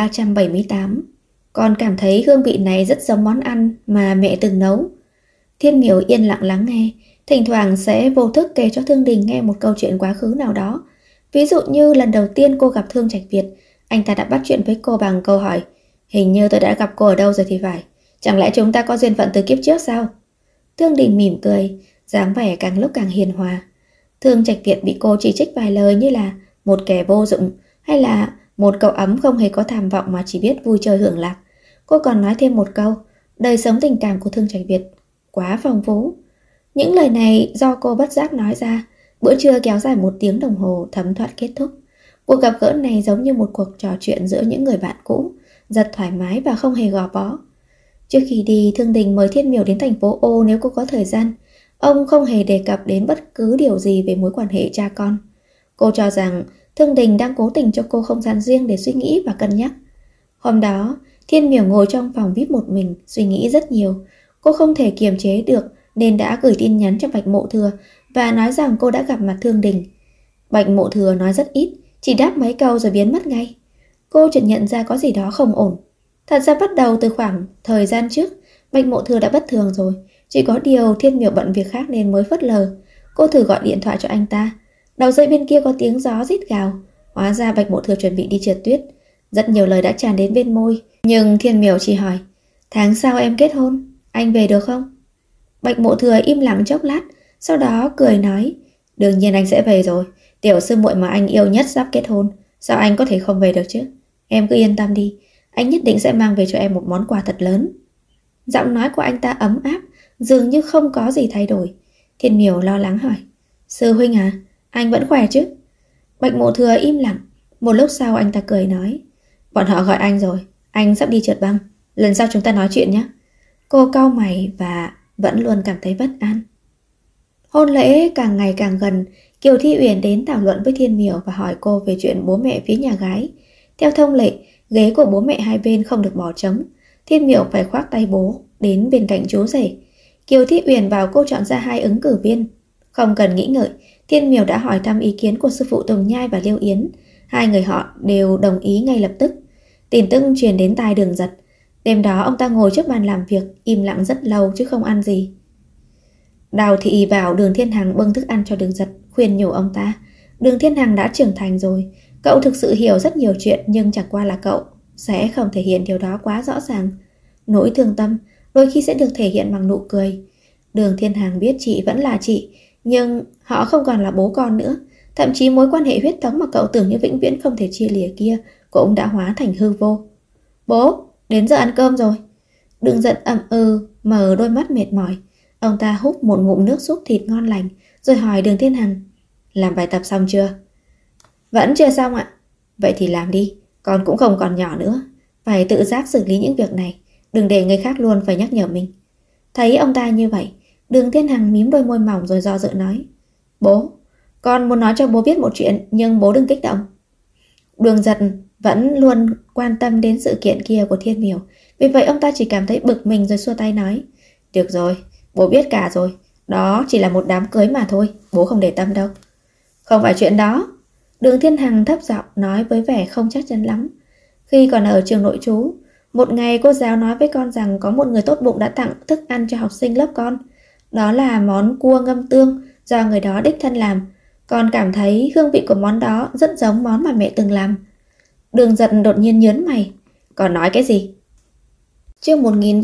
1378. Con cảm thấy hương vị này rất giống món ăn mà mẹ từng nấu. Thiên Miểu yên lặng lắng nghe, thỉnh thoảng sẽ vô thức kể cho Thương Đình nghe một câu chuyện quá khứ nào đó. Ví dụ như lần đầu tiên cô gặp Thương Trạch Việt, anh ta đã bắt chuyện với cô bằng câu hỏi: hình như tôi đã gặp cô ở đâu rồi thì phải, chẳng lẽ chúng ta có duyên phận từ kiếp trước sao? Thương Đình mỉm cười, dáng vẻ càng lúc càng hiền hòa. Thương Trạch Việt bị cô chỉ trích vài lời như là một kẻ vô dụng hay là một cậu ấm không hề có tham vọng mà chỉ biết vui chơi hưởng lạc. Cô còn nói thêm một câu, đời sống tình cảm của Thương Trạch Việt quá phong phú. Những lời này do cô bất giác nói ra. Bữa trưa kéo dài 1 tiếng đồng hồ thấm thoát kết thúc. Cuộc gặp gỡ này giống như một cuộc trò chuyện giữa những người bạn cũ, rất thoải mái và không hề gò bó. Trước khi đi, Thương Đình mời Thiên Miểu đến thành phố O nếu cô có thời gian. Ông không hề đề cập đến bất cứ điều gì về mối quan hệ cha con. Cô cho rằng Thương Đình đang cố tình cho cô không gian riêng để suy nghĩ và cân nhắc. Hôm đó, Thiên Miểu ngồi trong phòng VIP một mình, suy nghĩ rất nhiều. Cô không thể kiềm chế được nên đã gửi tin nhắn cho Bạch Mộ Thừa và nói rằng cô đã gặp mặt Thương Đình. Bạch Mộ Thừa nói rất ít, chỉ đáp mấy câu rồi biến mất ngay. Cô chợt nhận ra có gì đó không ổn. Thật ra bắt đầu từ khoảng thời gian trước, Bạch Mộ Thừa đã bất thường rồi. Chỉ có điều Thiên Miểu bận việc khác nên mới phớt lờ. Cô thử gọi điện thoại cho anh ta. Đầu dây bên kia có tiếng gió rít gào. Hóa ra Bạch Mộ Thừa chuẩn bị đi trượt tuyết. Rất nhiều lời đã tràn đến bên môi. Nhưng Thiên Miểu chỉ hỏi: tháng sau em kết hôn, anh về được không? Bạch Mộ Thừa im lặng chốc lát, sau đó cười nói: đương nhiên anh sẽ về rồi. Tiểu sư muội mà anh yêu nhất sắp kết hôn, sao anh có thể không về được chứ? Em cứ yên tâm đi, anh nhất định sẽ mang về cho em một món quà thật lớn. Giọng nói của anh ta ấm áp, dường như không có gì thay đổi. Thiên Miểu lo lắng hỏi: sư huynh à, anh vẫn khỏe chứ? Bạch Mộ Thừa im lặng. Một lúc sau anh ta cười nói: bọn họ gọi anh rồi, anh sắp đi trượt băng, lần sau chúng ta nói chuyện nhé. Cô cau mày và vẫn luôn cảm thấy bất an. Hôn lễ càng ngày càng gần. Kiều Thi Uyển đến thảo luận với Thiên Miểu và hỏi cô về chuyện bố mẹ phía nhà gái. Theo thông lệ, ghế của bố mẹ hai bên không được bỏ trống. Thiên Miểu phải khoác tay bố đến bên cạnh chú rể. Kiều Thi Uyển bảo cô chọn ra 2 ứng cử viên. Không cần nghĩ ngợi, Thiên Miểu đã hỏi thăm ý kiến của sư phụ Tùng Nhai và Liêu Yến. 2 người họ đều đồng ý ngay lập tức. Tin tức truyền đến tai Đường Giật. Đêm đó ông ta ngồi trước bàn làm việc, im lặng rất lâu chứ không ăn gì. Đào Thị bảo Đường Thiên Hằng bưng thức ăn cho Đường Giật, khuyên nhủ ông ta. Đường Thiên Hằng đã trưởng thành rồi, cậu thực sự hiểu rất nhiều chuyện, nhưng chẳng qua là cậu sẽ không thể hiện điều đó quá rõ ràng. Nỗi thương tâm đôi khi sẽ được thể hiện bằng nụ cười. Đường Thiên Hằng biết chị vẫn là chị, Nhưng họ không còn là bố con nữa. Thậm chí mối quan hệ huyết thống mà cậu tưởng như vĩnh viễn không thể chia lìa kia cũng đã hóa thành hư vô. Bố, đến giờ ăn cơm rồi. Đường Giật ậm mở đôi mắt mệt mỏi. Ông ta hút một ngụm nước súp thịt ngon lành, rồi hỏi Đường Thiên Hằng: làm bài tập xong chưa? Vẫn chưa xong ạ. Vậy thì làm đi, con cũng không còn nhỏ nữa, phải tự giác xử lý những việc này, đừng để người khác luôn phải nhắc nhở mình. Thấy ông ta như vậy, Đường Thiên Hằng mím đôi môi mỏng rồi do dự nói: bố, con muốn nói cho bố biết một chuyện, nhưng bố đừng kích động. Đường Giật vẫn luôn quan tâm đến sự kiện kia của Thiên Miểu, vì vậy ông ta chỉ cảm thấy bực mình rồi xua tay nói: được rồi, bố biết cả rồi, đó chỉ là một đám cưới mà thôi, bố không để tâm đâu. Không phải chuyện đó. Đường Thiên Hằng thấp giọng nói với vẻ không chắc chắn lắm. Khi còn ở trường nội trú, một ngày cô giáo nói với con rằng có một người tốt bụng đã tặng thức ăn cho học sinh lớp con. Đó là món cua ngâm tương do người đó đích thân làm. Con cảm thấy hương vị của món đó rất giống món mà mẹ từng làm. Đường Giật đột nhiên nhớn mày. Còn nói cái gì? Chương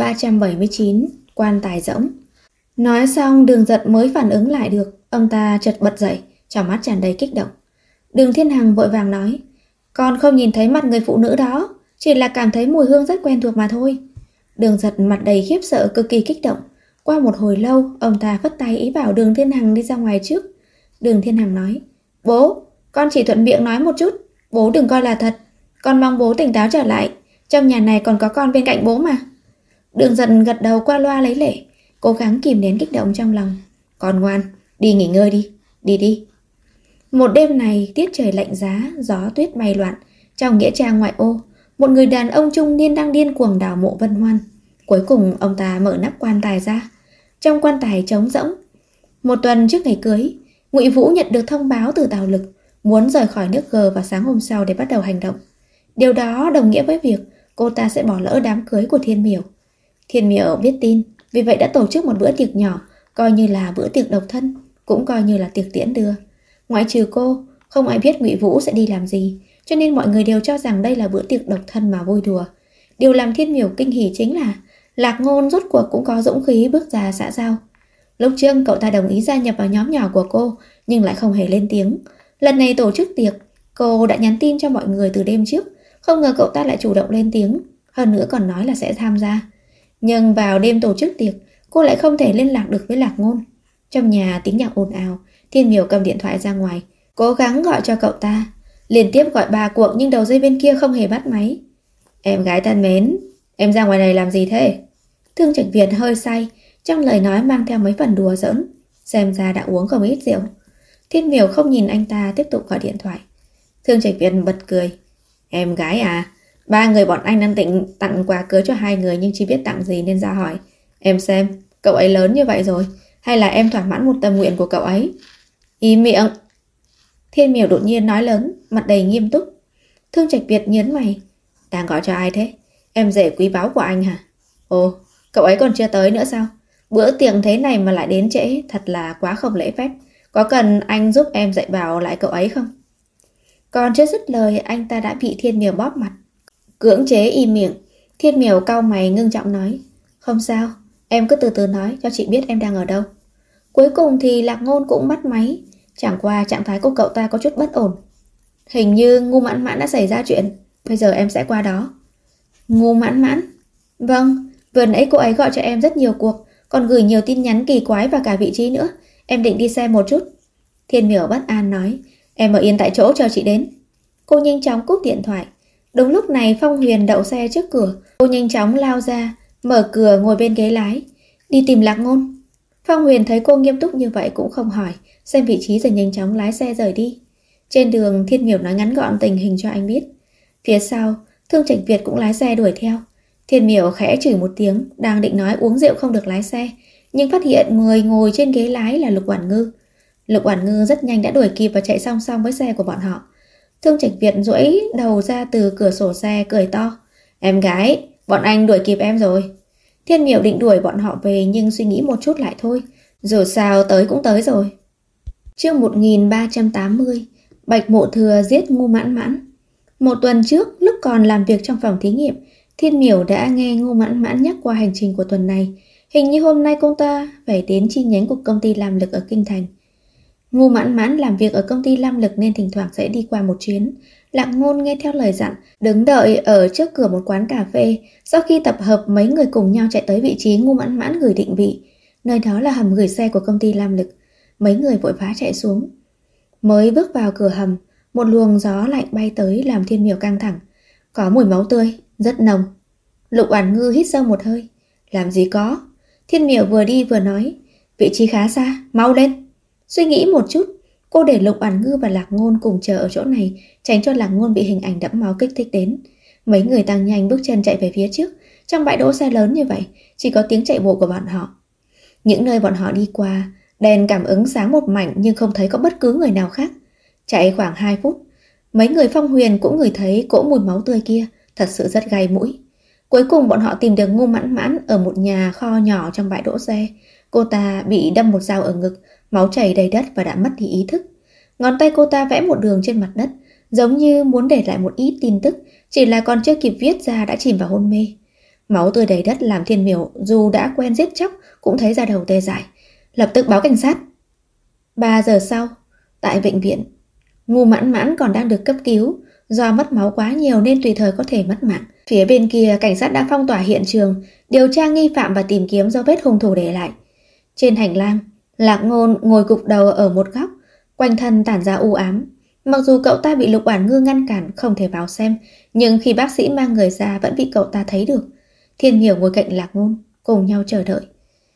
1379, quan tài rỗng. Nói xong Đường Giật mới phản ứng lại được. Ông ta chợt bật dậy, trong mắt tràn đầy kích động. Đường Thiên Hằng vội vàng nói: con không nhìn thấy mặt người phụ nữ đó, chỉ là cảm thấy mùi hương rất quen thuộc mà thôi. Đường Giật mặt đầy khiếp sợ, cực kỳ kích động. Qua một hồi lâu, ông ta phất tay ý bảo Đường Thiên Hằng đi ra ngoài trước. Đường Thiên Hằng nói: bố, con chỉ thuận miệng nói một chút, bố đừng coi là thật. Con mong bố tỉnh táo trở lại, trong nhà này còn có con bên cạnh bố mà. Đường Giật gật đầu qua loa lấy lệ, cố gắng kìm nén kích động trong lòng. Con ngoan, đi nghỉ ngơi đi, đi đi. Một đêm này tiết trời lạnh giá, gió tuyết bay loạn. Trong nghĩa trang ngoại ô, một người đàn ông trung niên đang điên cuồng đào mộ Vân Hoan. Cuối cùng ông ta mở nắp quan tài ra. Trong quan tài trống rỗng. Một tuần trước ngày cưới, Ngụy Vũ nhận được thông báo từ Tào Lực muốn rời khỏi nước G vào sáng hôm sau để bắt đầu hành động. Điều đó đồng nghĩa với việc cô ta sẽ bỏ lỡ đám cưới của Thiên Miểu. Thiên Miểu biết tin, vì vậy đã tổ chức một bữa tiệc nhỏ, coi như là bữa tiệc độc thân, cũng coi như là tiệc tiễn đưa. Ngoại trừ cô, không ai biết Ngụy Vũ sẽ đi làm gì, cho nên mọi người đều cho rằng đây là bữa tiệc độc thân mà vui đùa. Điều làm Thiên Miểu kinh hỉ chính là Lạc Ngôn rốt cuộc cũng có dũng khí bước ra xã giao. Lúc trước cậu ta đồng ý gia nhập vào nhóm nhỏ của cô, nhưng lại không hề lên tiếng. Lần này tổ chức tiệc, cô đã nhắn tin cho mọi người từ đêm trước, không ngờ cậu ta lại chủ động lên tiếng, hơn nữa còn nói là sẽ tham gia. Nhưng vào đêm tổ chức tiệc, cô lại không thể liên lạc được với Lạc Ngôn. Trong nhà tiếng nhạc ồn ào, Thiên Miểu cầm điện thoại ra ngoài, cố gắng gọi cho cậu ta. Liên tiếp gọi 3 cuộc nhưng đầu dây bên kia không hề bắt máy. Em gái thân mến, em ra ngoài này làm gì thế? Thương Trạch Việt hơi say, trong lời nói mang theo mấy phần đùa giỡn, xem ra đã uống không ít rượu. Thiên Miểu không nhìn anh ta, tiếp tục gọi điện thoại. Thương Trạch Việt bật cười. Em gái à, 3 người bọn anh đang định tặng quà cưới cho 2 người nhưng chưa biết tặng gì nên ra hỏi. Em xem, cậu ấy lớn như vậy rồi, hay là em thỏa mãn một tâm nguyện của cậu ấy? Im miệng! Thiên Miểu đột nhiên nói lớn, mặt đầy nghiêm túc. Thương Trạch Việt nhớn mày. Đang gọi cho ai thế? Em rể quý báu của anh hả? Ồ, cậu ấy còn chưa tới nữa sao? Bữa tiệc thế này mà lại đến trễ, thật là quá không lễ phép. Có cần anh giúp em dạy bảo lại cậu ấy không? Còn chưa dứt lời, anh ta đã bị Thiên Miểu bóp mặt, cưỡng chế im miệng. Thiên Miểu cau mày ngưng trọng nói. Không sao, em cứ từ từ nói cho chị biết em đang ở đâu. Cuối cùng thì Lạc Ngôn cũng bắt máy. Chẳng qua trạng thái của cậu ta có chút bất ổn. Hình như Ngu Mãn Mãn đã xảy ra chuyện, bây giờ em sẽ qua đó. Ngu Mãn Mãn? Vâng, vừa nãy cô ấy gọi cho em rất nhiều cuộc, còn gửi nhiều tin nhắn kỳ quái và cả vị trí nữa. Em định đi xem một chút. Thiên Miểu bất an nói. Em ở yên tại chỗ chờ chị đến. Cô nhanh chóng cúp điện thoại. Đúng lúc này Phong Huyền đậu xe trước cửa. Cô nhanh chóng lao ra, mở cửa ngồi bên ghế lái, đi tìm Lạc Ngôn. Phong Huyền thấy cô nghiêm túc như vậy cũng không hỏi, xem vị trí rồi nhanh chóng lái xe rời đi. Trên đường Thiên Miểu nói ngắn gọn tình hình cho anh biết. Phía sau, Thương Trạch Việt cũng lái xe đuổi theo. Thiên Miểu khẽ chửi một tiếng, đang định nói uống rượu không được lái xe, nhưng phát hiện người ngồi trên ghế lái là Lục Oản Ngư. Lục Oản Ngư rất nhanh đã đuổi kịp và chạy song song với xe của bọn họ. Thương Trạch Việt duỗi đầu ra từ cửa sổ xe cười to. Em gái, bọn anh đuổi kịp em rồi. Thiên Miểu định đuổi bọn họ về nhưng suy nghĩ một chút lại thôi. Dù sao tới cũng tới rồi. Chương 1380, Bạch Mộ Thừa giết Ngu Mãn Mãn. Một tuần trước, lúc còn làm việc trong phòng thí nghiệm, Thiên Miểu đã nghe Ngu Mãn Mãn nhắc qua hành trình của tuần này. Hình như hôm nay cô ta phải đến chi nhánh của công ty làm lực ở Kinh Thành. Ngu Mãn Mãn làm việc ở công ty Lam Lực nên thỉnh thoảng sẽ đi qua một chuyến. Lạc Ngôn nghe theo lời dặn, đứng đợi ở trước cửa một quán cà phê. Sau khi tập hợp, mấy người cùng nhau chạy tới vị trí Ngu Mãn Mãn gửi định vị. Nơi đó là hầm gửi xe của công ty Lam Lực. Mấy người vội vã chạy xuống. Mới bước vào cửa hầm, một luồng gió lạnh bay tới làm Thiên Miểu căng thẳng. Có mùi máu tươi, rất nồng. Lục Oản Ngư hít sâu một hơi. Làm gì có? Thiên Miểu vừa đi vừa nói. Vị trí khá xa, mau lên. Suy nghĩ một chút, cô để Lục Oản Ngư và Lạc Ngôn cùng chờ ở chỗ này, tránh cho Lạc Ngôn bị hình ảnh đẫm máu kích thích đến. Mấy người tăng nhanh bước chân chạy về phía trước. Trong bãi đỗ xe lớn như vậy, chỉ có tiếng chạy bộ của bọn họ. Những nơi bọn họ đi qua, đèn cảm ứng sáng một mảnh nhưng không thấy có bất cứ người nào khác. Chạy khoảng 2 phút, mấy người Phong Huyền cũng ngửi thấy cỗ mùi máu tươi kia, thật sự rất gai mũi. Cuối cùng bọn họ tìm được Ngô Mãn Mãn ở một nhà kho nhỏ trong bãi đỗ xe. Cô ta bị đâm một dao ở ngực, máu chảy đầy đất và đã mất đi ý thức. Ngón tay cô ta vẽ một đường trên mặt đất, giống như muốn để lại một ít tin tức, chỉ là còn chưa kịp viết ra đã chìm vào hôn mê. Máu tươi đầy đất làm Thiên Miểu dù đã quen giết chóc cũng thấy da đầu tê dại. Lập tức báo cảnh sát. 3 giờ sau, tại bệnh viện, Ngô Mãn Mãn còn đang được cấp cứu. Do mất máu quá nhiều nên tùy thời có thể mất mạng. Phía bên kia, cảnh sát đã phong tỏa hiện trường, điều tra nghi phạm và tìm kiếm dấu vết hung thủ để lại. Trên hành lang, Lạc Ngôn ngồi gục đầu ở một góc, quanh thân tản ra u ám. Mặc dù cậu ta bị Lục Oản Ngư ngăn cản không thể vào xem, nhưng khi bác sĩ mang người ra vẫn bị cậu ta thấy được. Thiên Miểu ngồi cạnh Lạc Ngôn, cùng nhau chờ đợi.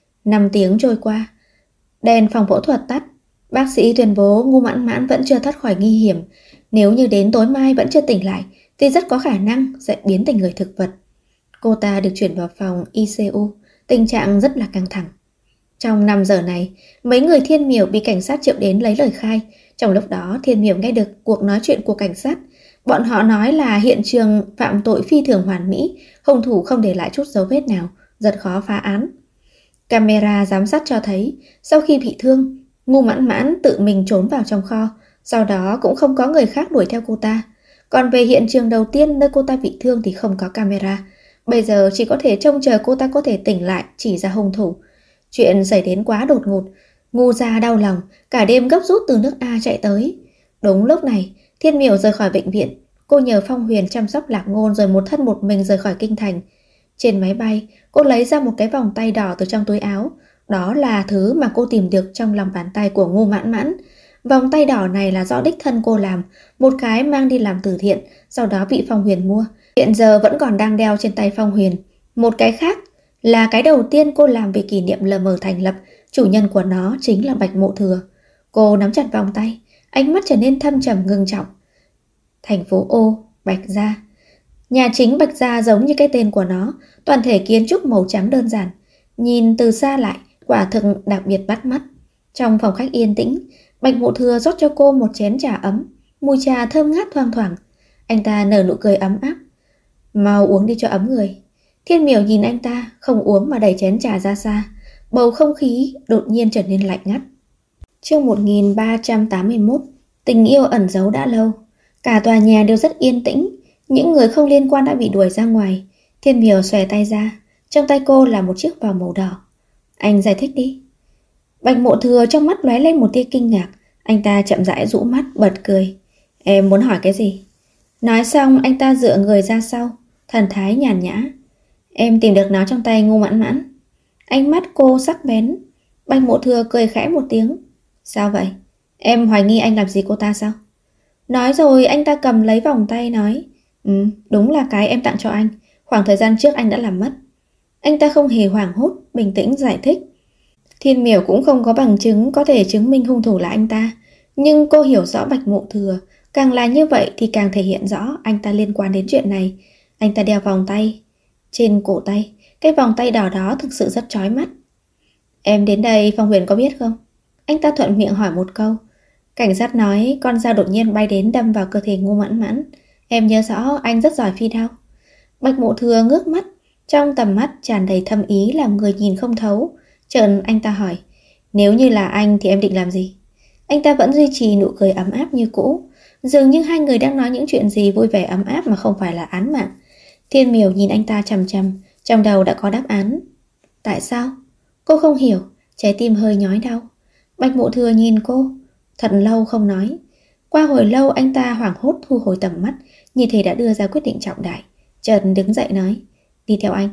5 tiếng trôi qua, đèn phòng phẫu thuật tắt. Bác sĩ tuyên bố Ngô Mãn Mãn vẫn chưa thoát khỏi nguy hiểm. Nếu như đến tối mai vẫn chưa tỉnh lại thì rất có khả năng sẽ biến thành người thực vật. Cô ta được chuyển vào phòng ICU, tình trạng rất là căng thẳng. Trong 5 giờ này, mấy người Thiên Miểu bị cảnh sát triệu đến lấy lời khai. Trong lúc đó, Thiên Miểu nghe được cuộc nói chuyện của cảnh sát. Bọn họ nói là hiện trường phạm tội phi thường hoàn mỹ, hung thủ không để lại chút dấu vết nào, rất khó phá án. Camera giám sát cho thấy, sau khi bị thương, Ngô Mãn Mãn tự mình trốn vào trong kho, sau đó cũng không có người khác đuổi theo cô ta. Còn về hiện trường đầu tiên nơi cô ta bị thương thì không có camera. Bây giờ chỉ có thể trông chờ cô ta có thể tỉnh lại chỉ ra hung thủ. Chuyện xảy đến quá đột ngột, Ngô gia đau lòng, cả đêm gấp rút từ nước A chạy tới. Đúng lúc này, Thiên Miểu rời khỏi bệnh viện. Cô nhờ Phong Huyền chăm sóc Lạc Ngôn rồi một thân một mình rời khỏi kinh thành. Trên máy bay, cô lấy ra một cái vòng tay đỏ từ trong túi áo. Đó là thứ mà cô tìm được trong lòng bàn tay của Ngô Mãn Mãn. Vòng tay đỏ này là do đích thân cô làm, một cái mang đi làm từ thiện, sau đó bị Phong Huyền mua. Hiện giờ vẫn còn đang đeo trên tay Phong Huyền. Một cái khác là cái đầu tiên cô làm về kỷ niệm LM thành lập, chủ nhân của nó chính là Bạch Mộ Thừa. Cô nắm chặt vòng tay, ánh mắt trở nên thâm trầm ngưng trọng. Thành phố Ô, Bạch Gia. Nhà chính Bạch Gia giống như cái tên của nó, toàn thể kiến trúc màu trắng đơn giản. Nhìn từ xa lại, quả thực đặc biệt bắt mắt. Trong phòng khách yên tĩnh, Bạch Mộ Thừa rót cho cô một chén trà ấm, mùi trà thơm ngát thoang thoảng. Anh ta nở nụ cười ấm áp. Mau uống đi cho ấm người. Thiên Miểu nhìn anh ta, không uống mà đẩy chén trà ra xa. Bầu không khí đột nhiên trở nên lạnh ngắt. Chương 1381. Tình yêu ẩn giấu đã lâu. Cả tòa nhà đều rất yên tĩnh. Những người không liên quan đã bị đuổi ra ngoài. Thiên Miểu xòe tay ra. Trong tay cô là một chiếc vòng màu đỏ. Anh giải thích đi. Bạch Mộ Thừa trong mắt lóe lên một tia kinh ngạc. Anh ta chậm rãi rũ mắt bật cười. Em muốn hỏi cái gì? Nói xong anh ta dựa người ra sau, thần thái nhàn nhã. Em tìm được nó trong tay Ngô Mãn Mãn. Ánh mắt cô sắc bén. Bạch Mộ Thừa cười khẽ một tiếng. Sao vậy? Em hoài nghi anh làm gì cô ta sao? Nói rồi anh ta cầm lấy vòng tay nói. Đúng là cái em tặng cho anh. Khoảng thời gian trước anh đã làm mất. Anh ta không hề hoảng hốt, bình tĩnh giải thích. Thiên Miểu cũng không có bằng chứng có thể chứng minh hung thủ là anh ta. Nhưng cô hiểu rõ Bạch Mộ Thừa. Càng là như vậy thì càng thể hiện rõ anh ta liên quan đến chuyện này. Anh ta đeo vòng tay trên cổ tay. Cái vòng tay đỏ đó thực sự rất chói mắt. Em đến đây Phong Huyền có biết không? Anh ta thuận miệng hỏi một câu. Cảnh sát nói con dao đột nhiên bay đến đâm vào cơ thể Ngô Mãn Mãn. Em nhớ rõ anh rất giỏi phi đao. Bạch Mộ Thừa ngước mắt. Trong tầm mắt tràn đầy thâm ý làm người nhìn không thấu. Chợt anh ta hỏi. Nếu như là anh thì em định làm gì? Anh ta vẫn duy trì nụ cười ấm áp như cũ. Dường như hai người đang nói những chuyện gì vui vẻ ấm áp mà không phải là án mạng. Thiên Miểu nhìn anh ta chằm chằm, trong đầu đã có đáp án. Tại sao? Cô không hiểu, trái tim hơi nhói đau. Bạch Mộ Thừa nhìn cô. Thật lâu không nói. Qua hồi lâu anh ta hoảng hốt thu hồi tầm mắt, như thể đã đưa ra quyết định trọng đại. Chợt đứng dậy nói, đi theo anh.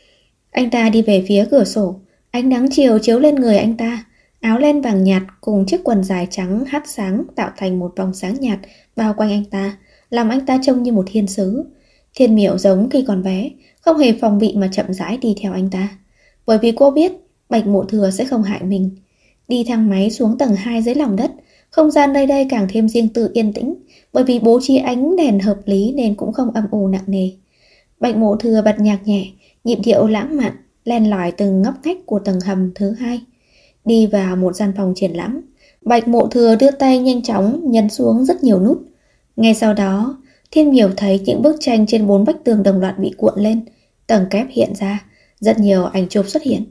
Anh ta đi về phía cửa sổ. Ánh nắng chiều chiếu lên người anh ta. Áo len vàng nhạt cùng chiếc quần dài trắng hắt sáng tạo thành một vòng sáng nhạt bao quanh anh ta, làm anh ta trông như một thiên sứ. Thiên Miểu giống khi còn bé, không hề phòng bị mà chậm rãi đi theo anh ta. Bởi vì cô biết Bạch Mộ Thừa sẽ không hại mình. Đi thang máy xuống tầng 2 dưới lòng đất. Không gian nơi đây càng thêm riêng tư yên tĩnh, bởi vì bố trí ánh đèn hợp lý nên cũng không âm u nặng nề. Bạch Mộ Thừa bật nhạc nhẹ, nhịp điệu lãng mạn, len lỏi từng ngóc ngách của tầng hầm thứ 2. Đi vào một gian phòng triển lãm, Bạch Mộ Thừa đưa tay nhanh chóng nhấn xuống rất nhiều nút. Ngay sau đó, Thiên Miểu thấy những bức tranh trên 4 vách tường đồng loạt bị cuộn lên, tầng kép hiện ra, rất nhiều ảnh chụp xuất hiện.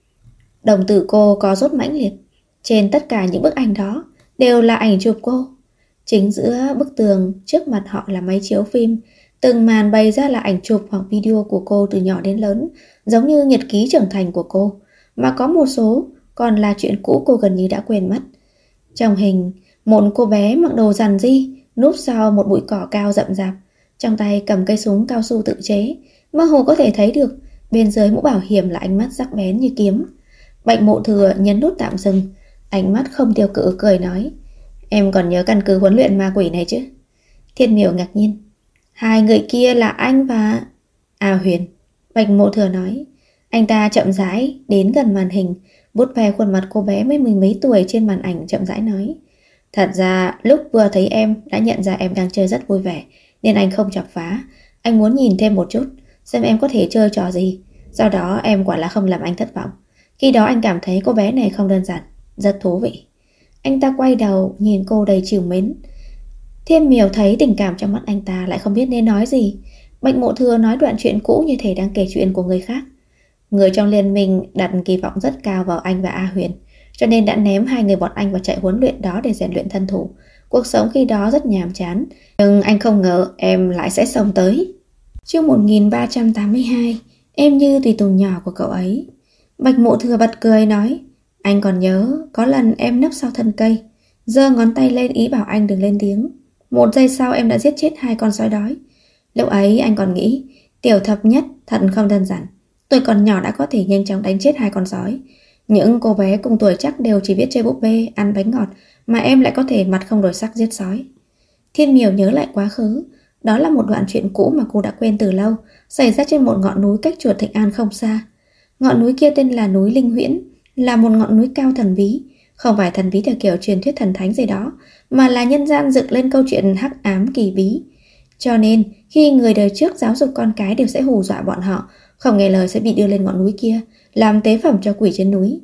Đồng tử cô có rút mãnh liệt. Trên tất cả những bức ảnh đó đều là ảnh chụp cô. Chính giữa bức tường trước mặt họ là máy chiếu phim, từng màn bày ra là ảnh chụp hoặc video của cô từ nhỏ đến lớn, giống như nhật ký trưởng thành của cô, mà có một số còn là chuyện cũ cô gần như đã quên mất. Trong hình, một cô bé mặc đồ rằn ri núp sau một bụi cỏ cao rậm rạp, trong tay cầm cây súng cao su tự chế, mơ hồ có thể thấy được bên dưới mũ bảo hiểm là ánh mắt sắc bén như kiếm. Bạch Mộ Thừa nhấn nút tạm dừng, ánh mắt không tiêu cự cười nói, em còn nhớ căn cứ huấn luyện ma quỷ này chứ? Thiên Miểu ngạc nhiên, hai người kia là anh và... A Huyền. Bạch Mộ Thừa nói. Anh ta chậm rãi đến gần màn hình, vuốt ve khuôn mặt cô bé mấy mười mấy tuổi trên màn ảnh, chậm rãi nói, thật ra lúc vừa thấy em đã nhận ra em đang chơi rất vui vẻ, nên anh không chọc phá. Anh muốn nhìn thêm một chút, xem em có thể chơi trò gì. Sau đó em quả là không làm anh thất vọng. Khi đó anh cảm thấy cô bé này không đơn giản, rất thú vị. Anh ta quay đầu nhìn cô đầy trìu mến. Thiên Miểu thấy tình cảm trong mắt anh ta, lại không biết nên nói gì. Bạch Mộ Thừa nói đoạn chuyện cũ như thể đang kể chuyện của người khác. Người trong liên minh đặt kỳ vọng rất cao vào anh và A Huyền, cho nên đã ném hai người bọn anh vào trại huấn luyện đó để rèn luyện thân thủ. Cuộc sống khi đó rất nhàm chán, nhưng anh không ngờ em lại sẽ xông tới. Chương 1382, em như tùy tùng nhỏ của cậu ấy. Bạch Mộ Thừa bật cười nói, anh còn nhớ có lần em nấp sau thân cây, giơ ngón tay lên ý bảo anh đừng lên tiếng. 1 giây sau em đã giết chết 2 con sói đói. Lúc ấy anh còn nghĩ Tiểu Thập Nhất thật không đơn giản, tuổi còn nhỏ đã có thể nhanh chóng đánh chết 2 con sói. Những cô bé cùng tuổi chắc đều chỉ biết chơi búp bê, ăn bánh ngọt, mà em lại có thể mặt không đổi sắc giết sói. Thiên Miểu nhớ lại quá khứ. Đó là một đoạn chuyện cũ mà cô đã quên từ lâu, xảy ra trên một ngọn núi cách chùa Thịnh An không xa. Ngọn núi kia tên là núi Linh Huyễn, là một ngọn núi cao thần bí. Không phải thần bí theo kiểu truyền thuyết thần thánh gì đó, mà là nhân gian dựng lên câu chuyện hắc ám kỳ bí. Cho nên khi người đời trước giáo dục con cái đều sẽ hù dọa bọn họ, không nghe lời sẽ bị đưa lên ngọn núi kia, làm tế phẩm cho quỷ trên núi.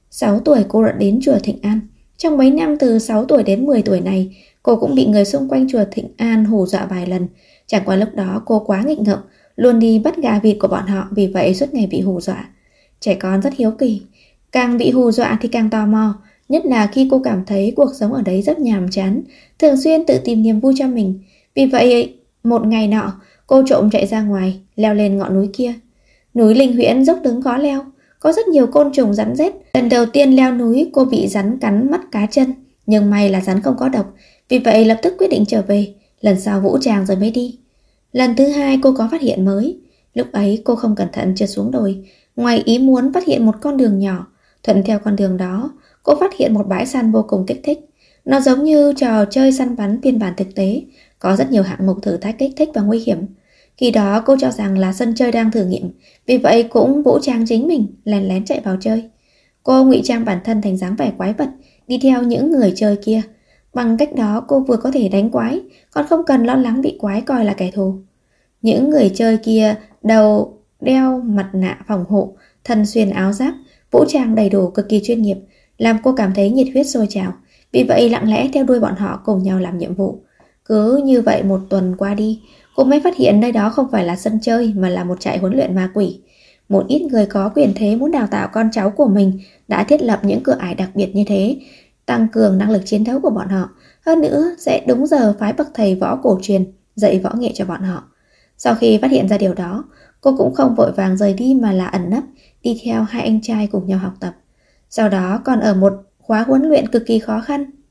6 tuổi cô đã đến chùa Thịnh An. Trong mấy năm từ 6 tuổi đến 10 tuổi này, cô cũng bị người xung quanh chùa Thịnh An hù dọa vài lần. Chẳng qua lúc đó cô quá nghịch ngợm, luôn đi bắt gà vịt của bọn họ, vì vậy suốt ngày bị hù dọa. Trẻ con rất hiếu kỳ, càng bị hù dọa thì càng tò mò, nhất là khi cô cảm thấy cuộc sống ở đấy rất nhàm chán, thường xuyên tự tìm niềm vui cho mình. Vì vậy, một ngày nọ, cô trộm chạy ra ngoài, leo lên ngọn núi kia. Núi Linh Huyễn dốc đứng khó leo, có rất nhiều côn trùng rắn rết. Lần đầu tiên leo núi, cô bị rắn cắn mắt cá chân, nhưng may là rắn không có độc, vì vậy lập tức quyết định trở về, lần sau vũ trang rồi mới đi. Lần thứ 2 cô có phát hiện mới. Lúc ấy cô không cẩn thận trượt xuống đồi, ngoài ý muốn phát hiện một con đường nhỏ. Thuận theo con đường đó, cô phát hiện một bãi săn vô cùng kích thích. Nó giống như trò chơi săn bắn phiên bản thực tế, có rất nhiều hạng mục thử thách kích thích và nguy hiểm. Khi đó cô cho rằng là sân chơi đang thử nghiệm, vì vậy cũng vũ trang chính mình, lén lén chạy vào chơi. Cô ngụy trang bản thân thành dáng vẻ quái vật, đi theo những người chơi kia. Bằng cách đó cô vừa có thể đánh quái, còn không cần lo lắng bị quái coi là kẻ thù. Những người chơi kia đầu đeo mặt nạ phòng hộ, thân xuyên áo giáp, vũ trang đầy đủ cực kỳ chuyên nghiệp, làm cô cảm thấy nhiệt huyết sôi trào. Vì vậy lặng lẽ theo đuôi bọn họ cùng nhau làm nhiệm vụ. Cứ như vậy 1 tuần qua đi, cô mới phát hiện nơi đó không phải là sân chơi mà là một trại huấn luyện ma quỷ. Một ít người có quyền thế muốn đào tạo con cháu của mình đã thiết lập những cửa ải đặc biệt như thế, tăng cường năng lực chiến đấu của bọn họ. Hơn nữa sẽ đúng giờ phái bậc thầy võ cổ truyền dạy võ nghệ cho bọn họ. Sau khi phát hiện ra điều đó, cô cũng không vội vàng rời đi mà là ẩn nấp, đi theo 2 anh trai cùng nhau học tập. Sau đó còn ở một khóa huấn luyện cực kỳ khó khăn,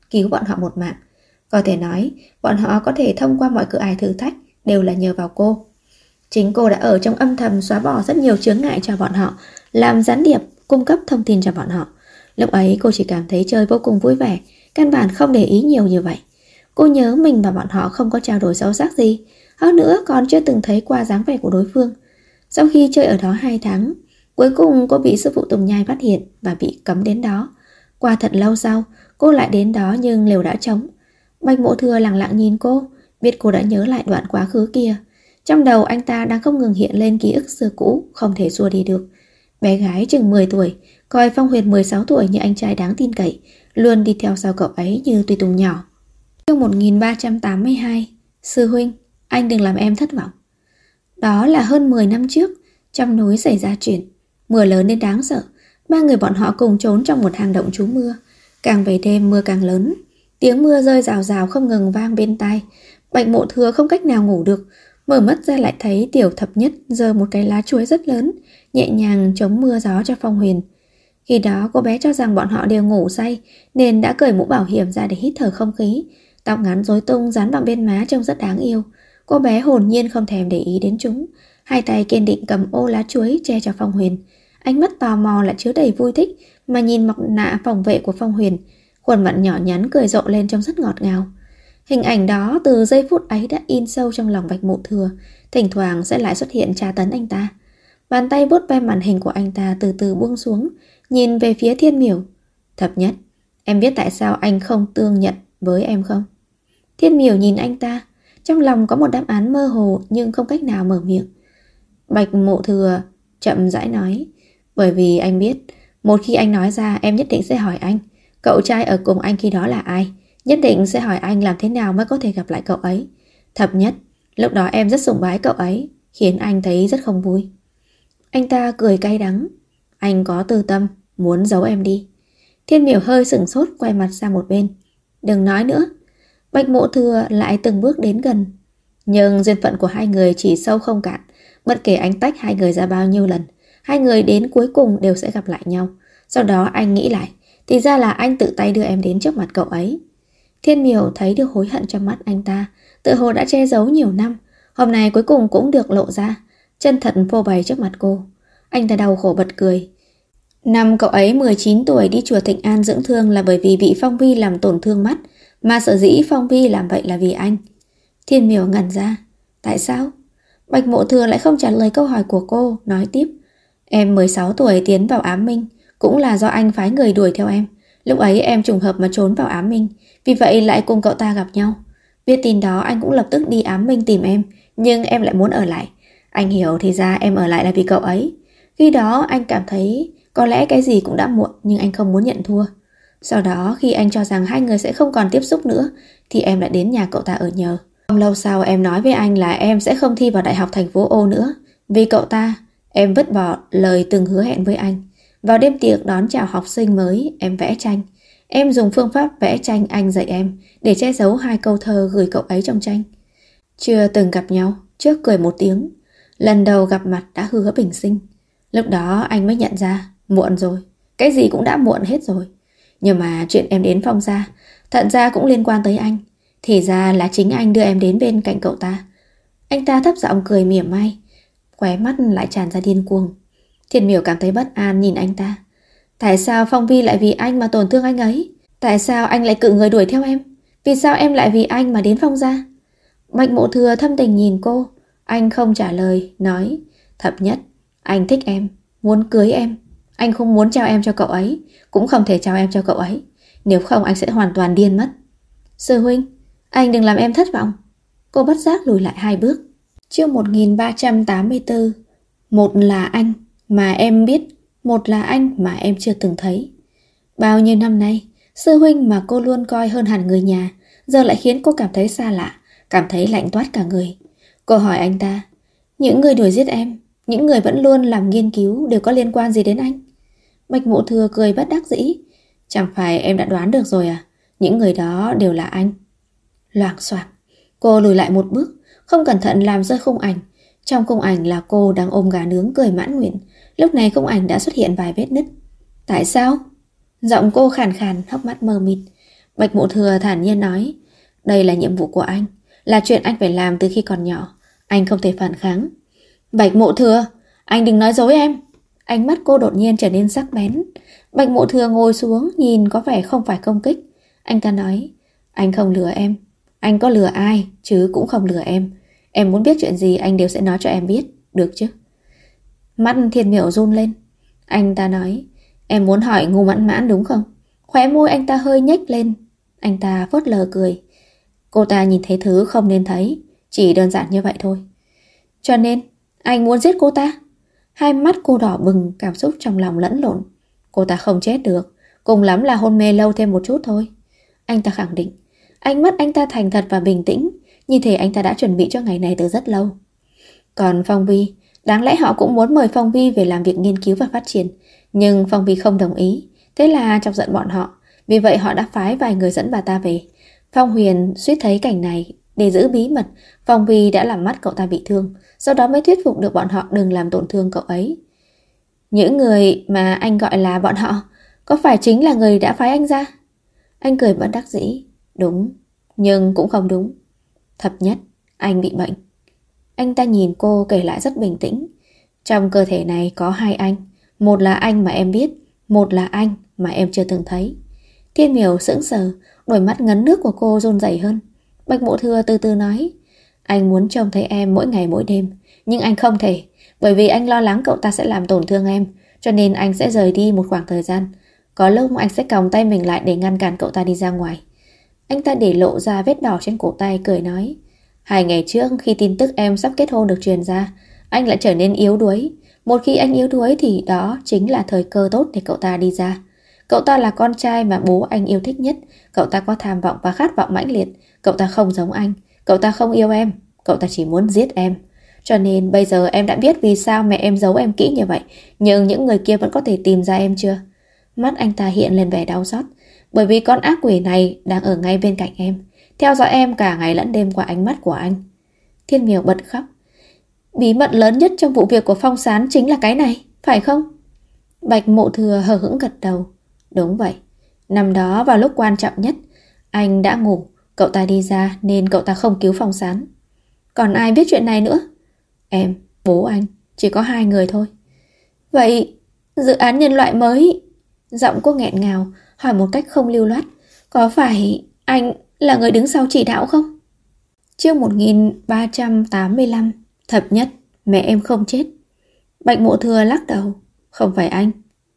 cứu bọn họ một mạng. Có thể nói, bọn họ có thể thông qua mọi cửa ải thử thách đều là nhờ vào cô. Chính cô đã ở trong âm thầm xóa bỏ rất nhiều chướng ngại cho bọn họ, làm gián điệp, cung cấp thông tin cho bọn họ. Lúc ấy cô chỉ cảm thấy chơi vô cùng vui vẻ, căn bản không để ý nhiều như vậy. Cô nhớ mình và bọn họ không có trao đổi sâu sắc gì, hơn nữa còn chưa từng thấy qua dáng vẻ của đối phương. Sau khi chơi ở đó 2 tháng, cuối cùng cô bị sư phụ Tùng Nhai phát hiện và bị cấm đến đó. Qua thật lâu sau, cô lại đến đó nhưng lều đã trống. Bạch Mộ Thừa lặng lặng nhìn cô, biết cô đã nhớ lại đoạn quá khứ kia. Trong đầu anh ta đang không ngừng hiện lên ký ức xưa cũ, không thể xua đi được. Bé gái chừng 10 tuổi, coi Phong Huyền 16 tuổi như anh trai đáng tin cậy, luôn đi theo sau cậu ấy như tùy tùng nhỏ. Chương 1382. Sư huynh, anh đừng làm em thất vọng. Đó là hơn 10 năm trước, trong núi xảy ra chuyện. Mưa lớn đến đáng sợ, 3 người bọn họ cùng trốn trong một hang động trú mưa. Càng về đêm mưa càng lớn, tiếng mưa rơi rào rào không ngừng vang bên tai. Bạch Mộ Thừa không cách nào ngủ được, mở mắt ra lại thấy Tiểu Thập Nhất giơ một cái lá chuối rất lớn, nhẹ nhàng chống mưa gió cho Phong Huyền. Khi đó cô bé cho rằng bọn họ đều ngủ say nên đã cởi mũ bảo hiểm ra để hít thở không khí. Tóc ngắn rối tung dán vào bên má trông rất đáng yêu. Cô bé hồn nhiên không thèm để ý đến chúng, hai tay kiên định cầm ô lá chuối che cho Phong Huyền. Ánh mắt tò mò lại chứa đầy vui thích mà nhìn mặt nạ phòng vệ của Phong Huyền. Khuôn mặt nhỏ nhắn cười rộ lên trông rất ngọt ngào. Hình ảnh đó từ giây phút ấy đã in sâu trong lòng Bạch Mộ Thừa, thỉnh thoảng sẽ lại xuất hiện tra tấn anh ta. Bàn tay vuốt ve màn hình của anh ta từ từ buông xuống, nhìn về phía Thiên Miểu. Thập Nhất, em biết tại sao anh không tương nhận với em không? Thiên Miểu nhìn anh ta, trong lòng có một đáp án mơ hồ nhưng không cách nào mở miệng. Bạch Mộ Thừa chậm rãi nói, bởi vì anh biết, một khi anh nói ra em nhất định sẽ hỏi anh, cậu trai ở cùng anh khi đó là ai? Nhất định sẽ hỏi anh làm thế nào mới có thể gặp lại cậu ấy. Thập Nhất, lúc đó em rất sùng bái cậu ấy, khiến anh thấy rất không vui. Anh ta cười cay đắng. Anh có tư tâm, muốn giấu em đi. Thiên Miểu hơi sửng sốt quay mặt sang một bên. Đừng nói nữa. Bạch Mộ Thừa lại từng bước đến gần. Nhưng duyên phận của hai người chỉ sâu không cạn. Bất kể anh tách hai người ra bao nhiêu lần, hai người đến cuối cùng đều sẽ gặp lại nhau. Sau đó anh nghĩ lại, thì ra là anh tự tay đưa em đến trước mặt cậu ấy. Thiên Miểu thấy được hối hận trong mắt anh ta, tự hồ đã che giấu nhiều năm, hôm nay cuối cùng cũng được lộ ra, chân thật phô bày trước mặt cô. Anh ta đau khổ bật cười. Năm cậu ấy 19 tuổi đi chùa Thịnh An dưỡng thương là bởi vì bị Phong Vi làm tổn thương mắt, mà sở dĩ Phong Vi làm vậy là vì anh. Thiên Miểu ngẩn ra. Tại sao? Bạch Mộ Thừa lại không trả lời câu hỏi của cô, nói tiếp. Em 16 tuổi tiến vào ám minh, cũng là do anh phái người đuổi theo em. Lúc ấy em trùng hợp mà trốn vào ám minh, vì vậy lại cùng cậu ta gặp nhau. Biết tin đó anh cũng lập tức đi ám minh tìm em, nhưng em lại muốn ở lại. Anh hiểu thì ra em ở lại là vì cậu ấy. Khi đó anh cảm thấy có lẽ cái gì cũng đã muộn, nhưng anh không muốn nhận thua. Sau đó khi anh cho rằng hai người sẽ không còn tiếp xúc nữa, thì em lại đến nhà cậu ta ở nhờ. Không lâu sau em nói với anh là em sẽ không thi vào đại học thành phố O nữa. Vì cậu ta, em vứt bỏ lời từng hứa hẹn với anh. Vào đêm tiệc đón chào học sinh mới, em vẽ tranh. Em dùng phương pháp vẽ tranh anh dạy em để che giấu 2 câu thơ gửi cậu ấy trong tranh. Chưa từng gặp nhau, trước cười một tiếng. Lần đầu gặp mặt đã hứa bình sinh. Lúc đó anh mới nhận ra, muộn rồi. Cái gì cũng đã muộn hết rồi. Nhưng mà chuyện em đến Phong gia, thật ra cũng liên quan tới anh. Thì ra là chính anh đưa em đến bên cạnh cậu ta. Anh ta thấp giọng cười mỉa mai, khóe mắt lại tràn ra điên cuồng. Thiên Miểu cảm thấy bất an nhìn anh ta. Tại sao Phong Vi lại vì anh mà tổn thương anh ấy? Tại sao anh lại cự người đuổi theo em? Vì sao em lại vì anh mà đến Phong gia? Bạch Mộ Thừa thâm tình nhìn cô. Anh không trả lời, nói. Thập Nhất, anh thích em, muốn cưới em. Anh không muốn trao em cho cậu ấy, cũng không thể trao em cho cậu ấy. Nếu không anh sẽ hoàn toàn điên mất. Sư huynh, anh đừng làm em thất vọng. Cô bất giác lùi lại 2 bước. Chương 1384. Một là anh mà em biết, một là anh mà em chưa từng thấy. Bao nhiêu năm nay, sư huynh mà cô luôn coi hơn hẳn người nhà, giờ lại khiến cô cảm thấy xa lạ, cảm thấy lạnh toát cả người. Cô hỏi anh ta, những người đuổi giết em, những người vẫn luôn làm nghiên cứu đều có liên quan gì đến anh? Bạch Mộ Thừa cười bất đắc dĩ. Chẳng phải em đã đoán được rồi à? Những người đó đều là anh. Loạng xoạng, cô lùi lại một bước, không cẩn thận làm rơi khung ảnh. Trong khung ảnh là cô đang ôm gà nướng cười mãn nguyện. Lúc này khung ảnh đã xuất hiện vài vết nứt. Tại sao? Giọng cô khàn khàn, hốc mắt mờ mịt. Bạch Mộ Thừa thản nhiên nói, đây là nhiệm vụ của anh, là chuyện anh phải làm từ khi còn nhỏ. Anh không thể phản kháng. Bạch Mộ Thừa, anh đừng nói dối em. Ánh mắt cô đột nhiên trở nên sắc bén. Bạch Mộ Thừa ngồi xuống, nhìn có vẻ không phải công kích. Anh ta nói, anh không lừa em. Anh có lừa ai chứ cũng không lừa em. Em muốn biết chuyện gì anh đều sẽ nói cho em biết, được chứ? Mắt Thiên Miểu run lên. Anh ta nói, em muốn hỏi Ngô Mãn Mãn đúng không? Khóe môi anh ta hơi nhếch lên. Anh ta phớt lờ cười. Cô ta nhìn thấy thứ không nên thấy, chỉ đơn giản như vậy thôi. Cho nên anh muốn giết cô ta? Hai mắt cô đỏ bừng, cảm xúc trong lòng lẫn lộn. Cô ta không chết được, cùng lắm là hôn mê lâu thêm một chút thôi. Anh ta khẳng định. Ánh mắt anh ta thành thật và bình tĩnh, như thể anh ta đã chuẩn bị cho ngày này từ rất lâu. Còn Phong Vi, đáng lẽ họ cũng muốn mời Phong Vi về làm việc nghiên cứu và phát triển, nhưng Phong Vi không đồng ý. Thế là chọc giận bọn họ. Vì vậy họ đã phái vài người dẫn bà ta về. Phong Huyền suýt thấy cảnh này. Để giữ bí mật, Phong Vi đã làm mắt cậu ta bị thương, sau đó mới thuyết phục được bọn họ đừng làm tổn thương cậu ấy. Những người mà anh gọi là bọn họ có phải chính là người đã phái anh ra? Anh cười bất đắc dĩ. Đúng, nhưng cũng không đúng. Thập nhất, anh bị bệnh. Anh ta nhìn cô kể lại rất bình tĩnh. Trong cơ thể này có hai anh. Một là anh mà em biết, một là anh mà em chưa từng thấy. Thiên Miểu sững sờ, đôi mắt ngấn nước của cô run rẩy hơn. Bạch Mộ Thừa từ từ nói, anh muốn trông thấy em mỗi ngày mỗi đêm, nhưng anh không thể, bởi vì anh lo lắng cậu ta sẽ làm tổn thương em, cho nên anh sẽ rời đi một khoảng thời gian. Có lúc anh sẽ còng tay mình lại để ngăn cản cậu ta đi ra ngoài. Anh ta để lộ ra vết đỏ trên cổ tay, cười nói, 2 ngày trước khi tin tức em sắp kết hôn được truyền ra, anh lại trở nên yếu đuối. Một khi anh yếu đuối thì đó chính là thời cơ tốt để cậu ta đi ra. Cậu ta là con trai mà bố anh yêu thích nhất. Cậu ta có tham vọng và khát vọng mãnh liệt. Cậu ta không giống anh. Cậu ta không yêu em. Cậu ta chỉ muốn giết em. Cho nên bây giờ em đã biết vì sao mẹ em giấu em kỹ như vậy. Nhưng những người kia vẫn có thể tìm ra em chưa? Mắt anh ta hiện lên vẻ đau xót. Bởi vì con ác quỷ này đang ở ngay bên cạnh em, theo dõi em cả ngày lẫn đêm qua ánh mắt của anh. Thiên Miểu bật khóc. Bí mật lớn nhất trong vụ việc của Phong Sán chính là cái này, phải không? Bạch Mộ Thừa hờ hững gật đầu. Đúng vậy. Năm đó vào lúc quan trọng nhất, anh đã ngủ, cậu ta đi ra nên cậu ta không cứu Phong Sán. Còn ai biết chuyện này nữa? Em, bố anh, chỉ có 2 người thôi. Vậy dự án nhân loại mới... Giọng cô nghẹn ngào, hỏi một cách không lưu loát. Có phải anh là người đứng sau chỉ đạo không? Chương 1385. Thập nhất, mẹ em không chết. Bạch Mộ Thừa lắc đầu. Không phải anh.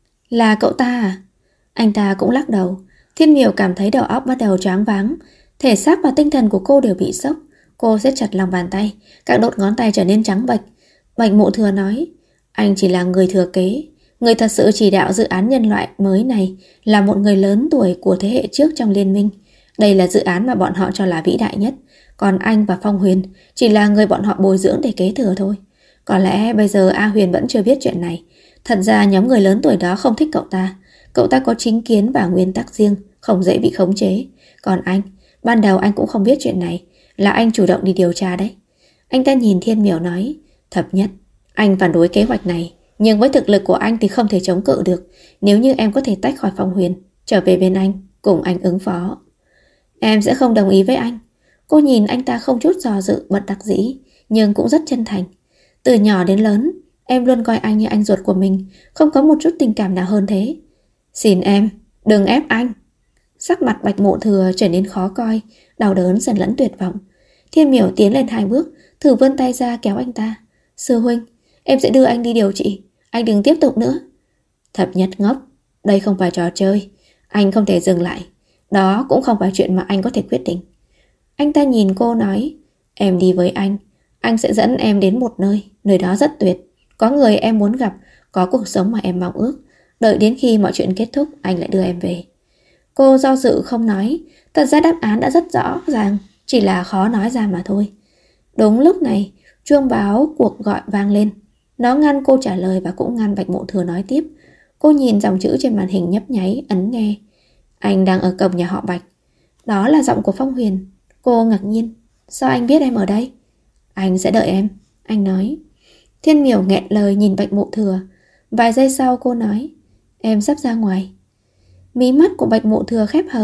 Là cậu ta à? Anh ta cũng lắc đầu. Thiên Miểu cảm thấy đầu óc bắt đầu choáng váng. Thể xác và tinh thần của cô đều bị sốc. Cô siết chặt lòng bàn tay, các đốt ngón tay trở nên trắng bệch. Bạch Mộ Thừa nói, anh chỉ là người thừa kế. Người thật sự chỉ đạo dự án nhân loại mới này là một người lớn tuổi của thế hệ trước trong liên minh. Đây là dự án mà bọn họ cho là vĩ đại nhất. Còn anh và Phong Huyền chỉ là người bọn họ bồi dưỡng để kế thừa thôi. Có lẽ bây giờ A Huyền vẫn chưa biết chuyện này. Thật ra nhóm người lớn tuổi đó không thích cậu ta. Cậu ta có chính kiến và nguyên tắc riêng, không dễ bị khống chế. Còn anh, ban đầu anh cũng không biết chuyện này. Là anh chủ động đi điều tra đấy. Anh ta nhìn Thiên Miểu nói, Thập nhất, anh phản đối kế hoạch này. Nhưng với thực lực của anh thì không thể chống cự được. Nếu như em có thể tách khỏi Phong Huyền, trở về bên anh, cùng anh ứng phó. Em sẽ không đồng ý với anh. Cô nhìn anh ta không chút do dự, bật đắc dĩ, nhưng cũng rất chân thành. Từ nhỏ đến lớn, em luôn coi anh như anh ruột của mình, không có một chút tình cảm nào hơn thế. Xin em, đừng ép anh. Sắc mặt Bạch Mộ Thừa trở nên khó coi, đau đớn xen lẫn tuyệt vọng. Thiên Miểu tiến lên 2 bước, thử vươn tay ra kéo anh ta. Sư huynh, em sẽ đưa anh đi điều trị. Anh đừng tiếp tục nữa. Thập nhất ngốc, đây không phải trò chơi. Anh không thể dừng lại. Đó cũng không phải chuyện mà anh có thể quyết định. Anh ta nhìn cô nói, em đi với anh sẽ dẫn em đến một nơi. Nơi đó rất tuyệt. Có người em muốn gặp, có cuộc sống mà em mong ước. Đợi đến khi mọi chuyện kết thúc, anh lại đưa em về. Cô do dự không nói. Thật ra đáp án đã rất rõ ràng, chỉ là khó nói ra mà thôi. Đúng lúc này, chuông báo cuộc gọi vang lên. Nó ngăn cô trả lời và cũng ngăn Bạch Mộ Thừa nói tiếp. Cô nhìn dòng chữ trên màn hình nhấp nháy, ấn nghe. Anh đang ở cổng nhà họ Bạch. Đó là giọng của Phong Huyền. Cô ngạc nhiên. Sao anh biết em ở đây? Anh sẽ đợi em, anh nói. Thiên Miểu nghẹn lời nhìn Bạch Mộ Thừa. Vài giây sau cô nói, em sắp ra ngoài. Mí mắt của Bạch Mộ Thừa khép hờ,